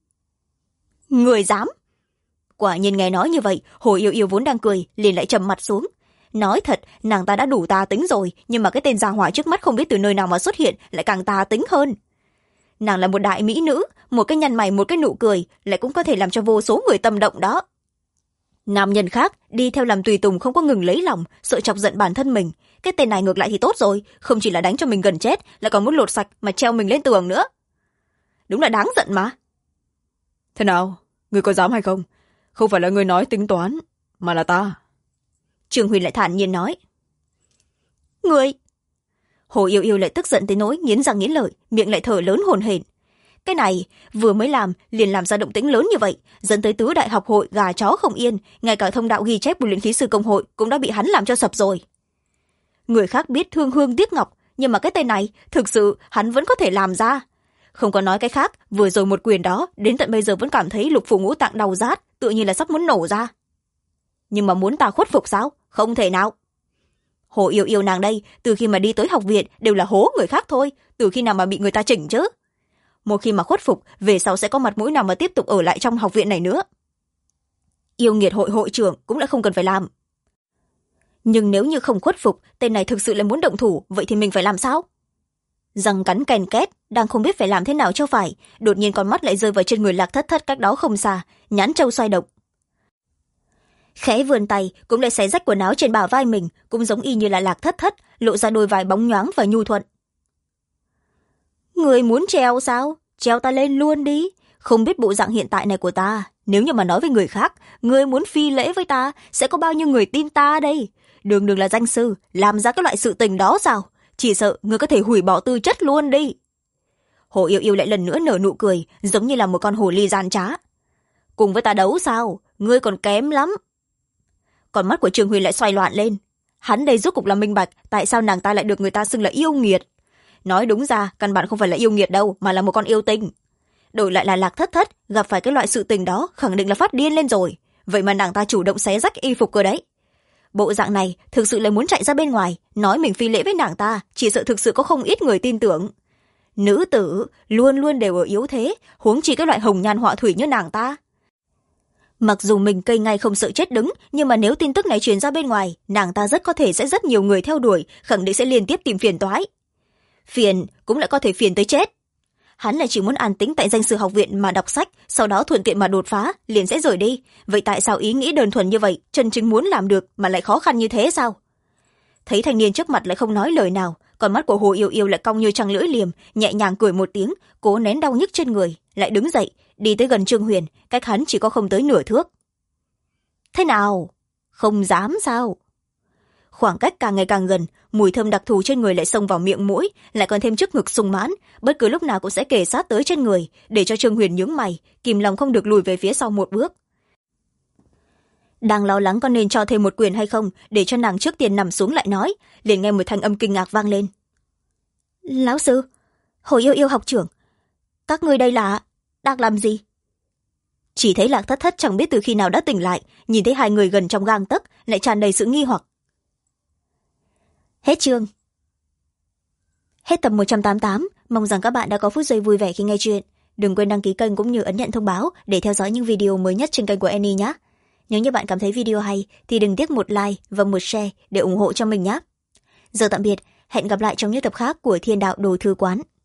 Ngươi dám? Quả nhiên nghe nói như vậy, Hồ Yêu Yêu vốn đang cười, liền lại trầm mặt xuống. Nói thật, nàng ta đã đủ tà tính rồi, nhưng mà cái tên gia hỏa trước mắt không biết từ nơi nào mà xuất hiện, lại càng tà tính hơn. Nàng là một đại mỹ nữ, một cái nhăn mày một cái nụ cười, lại cũng có thể làm cho vô số người tâm động đó. Nam nhân khác đi theo làm tùy tùng không có ngừng lấy lòng, sợ chọc giận bản thân mình. Cái tên này ngược lại thì tốt rồi, không chỉ là đánh cho mình gần chết, lại còn muốn lột sạch mà treo mình lên tường nữa. Đúng là đáng giận mà. Thế nào, ngươi có dám hay không? Không phải là ngươi nói tính toán, mà là ta. Trương Huy lại thản nhiên nói. Ngươi! Hồ Yêu Yêu lại tức giận tới nỗi nghiến răng nghiến lợi, miệng lại thở lớn hổn hển. Cái này vừa mới làm liền làm ra động tĩnh lớn như vậy, dẫn tới tứ đại học hội gà chó không yên, ngay cả thông đạo ghi chép của luyện khí sư công hội cũng đã bị hắn làm cho sập rồi. Người khác biết thương hương tiếc ngọc, nhưng mà cái tên này thực sự hắn vẫn có thể làm ra. Không có nói cái khác, vừa rồi một quyền đó đến tận bây giờ vẫn cảm thấy lục phủ ngũ tạng đau rát, tựa như là sắp muốn nổ ra. Nhưng mà muốn ta khuất phục sao? Không thể nào. Hồ Yêu Yêu nàng đây, từ khi mà đi tới học viện đều là hố người khác thôi, từ khi nào mà bị người ta chỉnh chứ? Một khi mà khuất phục, về sau sẽ có mặt mũi nào mà tiếp tục ở lại trong học viện này nữa. Yêu nghiệt hội hội trưởng cũng đã không cần phải làm. Nhưng nếu như không khuất phục, tên này thực sự là muốn động thủ, vậy thì mình phải làm sao? Răng cắn ken két, đang không biết phải làm thế nào cho phải, đột nhiên con mắt lại rơi vào trên người Lạc Thất Thất cách đó không xa, nhãn châu xoay động. Khẽ vươn tay cũng lại xé rách quần áo trên bả vai mình, cũng giống y như là Lạc Thất Thất, lộ ra đôi vai bóng nhoáng và nhu thuận. Người muốn treo sao? Treo ta lên luôn đi. Không biết bộ dạng hiện tại này của ta, Nếu như mà nói với người khác, ngươi muốn phi lễ với ta, sẽ có bao nhiêu người tin ta đây? Đường đường là danh sư, làm ra cái loại sự tình đó sao? Chỉ sợ ngươi có thể hủy bỏ tư chất luôn đi. Hồ Yêu Yêu lại lần nữa nở nụ cười, giống như là một con hồ ly gian trá. Cùng với ta đấu sao? Ngươi còn kém lắm. Con mắt của Trương Huyền lại xoay loạn lên. Hắn đây rốt cục là minh bạch tại sao nàng ta lại được người ta xưng là yêu nghiệt. Nói đúng ra, căn bản không phải là yêu nghiệt đâu, mà là một con yêu tinh. Đổi lại là Lạc Thất Thất, gặp phải cái loại sự tình đó, khẳng định là phát điên lên rồi. Vậy mà nàng ta chủ động xé rách y phục cơ đấy. Bộ dạng này, thực sự là muốn chạy ra bên ngoài, nói mình phi lễ với nàng ta, chỉ sợ thực sự có không ít người tin tưởng. Nữ tử luôn luôn đều ở yếu thế, huống chi cái loại hồng nhan họa thủy như nàng ta. Mặc dù mình cây ngay không sợ chết đứng, nhưng mà nếu tin tức này truyền ra bên ngoài, nàng ta rất có thể sẽ rất nhiều người theo đuổi, khẳng định sẽ liên tiếp tìm phiền toái. Phiền cũng lại có thể phiền tới chết. Hắn lại chỉ muốn an tĩnh tại danh sư học viện mà đọc sách, sau đó thuận tiện mà đột phá, liền sẽ rời đi. Vậy tại sao ý nghĩ đơn thuần như vậy, chân chính muốn làm được mà lại khó khăn như thế sao? Thấy thanh niên trước mặt lại không nói lời nào, còn mắt của Hồ Yêu Yêu lại cong như trăng lưỡi liềm, nhẹ nhàng cười một tiếng, cố nén đau nhức trên người, lại đứng dậy, đi tới gần Trương Huyền, cách hắn chỉ có không tới nửa thước. Thế nào? Không dám sao? Khoảng cách càng ngày càng gần, mùi thơm đặc thù trên người lại xông vào miệng mũi, lại còn thêm trước ngực sung mãn, bất cứ lúc nào cũng sẽ kề sát tới trên người, để cho Trương Huyền nhướng mày, kìm lòng không được lùi về phía sau một bước. Đang lo lắng có nên cho thêm một quyền hay không, để cho nàng trước tiên nằm xuống lại nói, liền nghe một thanh âm kinh ngạc vang lên. Lão sư, Hồ Yêu Yêu học trưởng, các ngươi đây là đang làm gì? Chỉ thấy Lạc Thất Thất chẳng biết từ khi nào đã tỉnh lại, nhìn thấy hai người gần trong gang tấc, lại tràn đầy sự nghi hoặc. Hết chương. Hết tập 188, mong rằng các bạn đã có phút giây vui vẻ khi nghe chuyện. Đừng quên đăng ký kênh cũng như ấn nhận thông báo để theo dõi những video mới nhất trên kênh của Annie nhé. Nếu như bạn cảm thấy video hay thì đừng tiếc một like và một share để ủng hộ cho mình nhé. Giờ tạm biệt, hẹn gặp lại trong những tập khác của Thiên Đạo Đồ Thư Quán.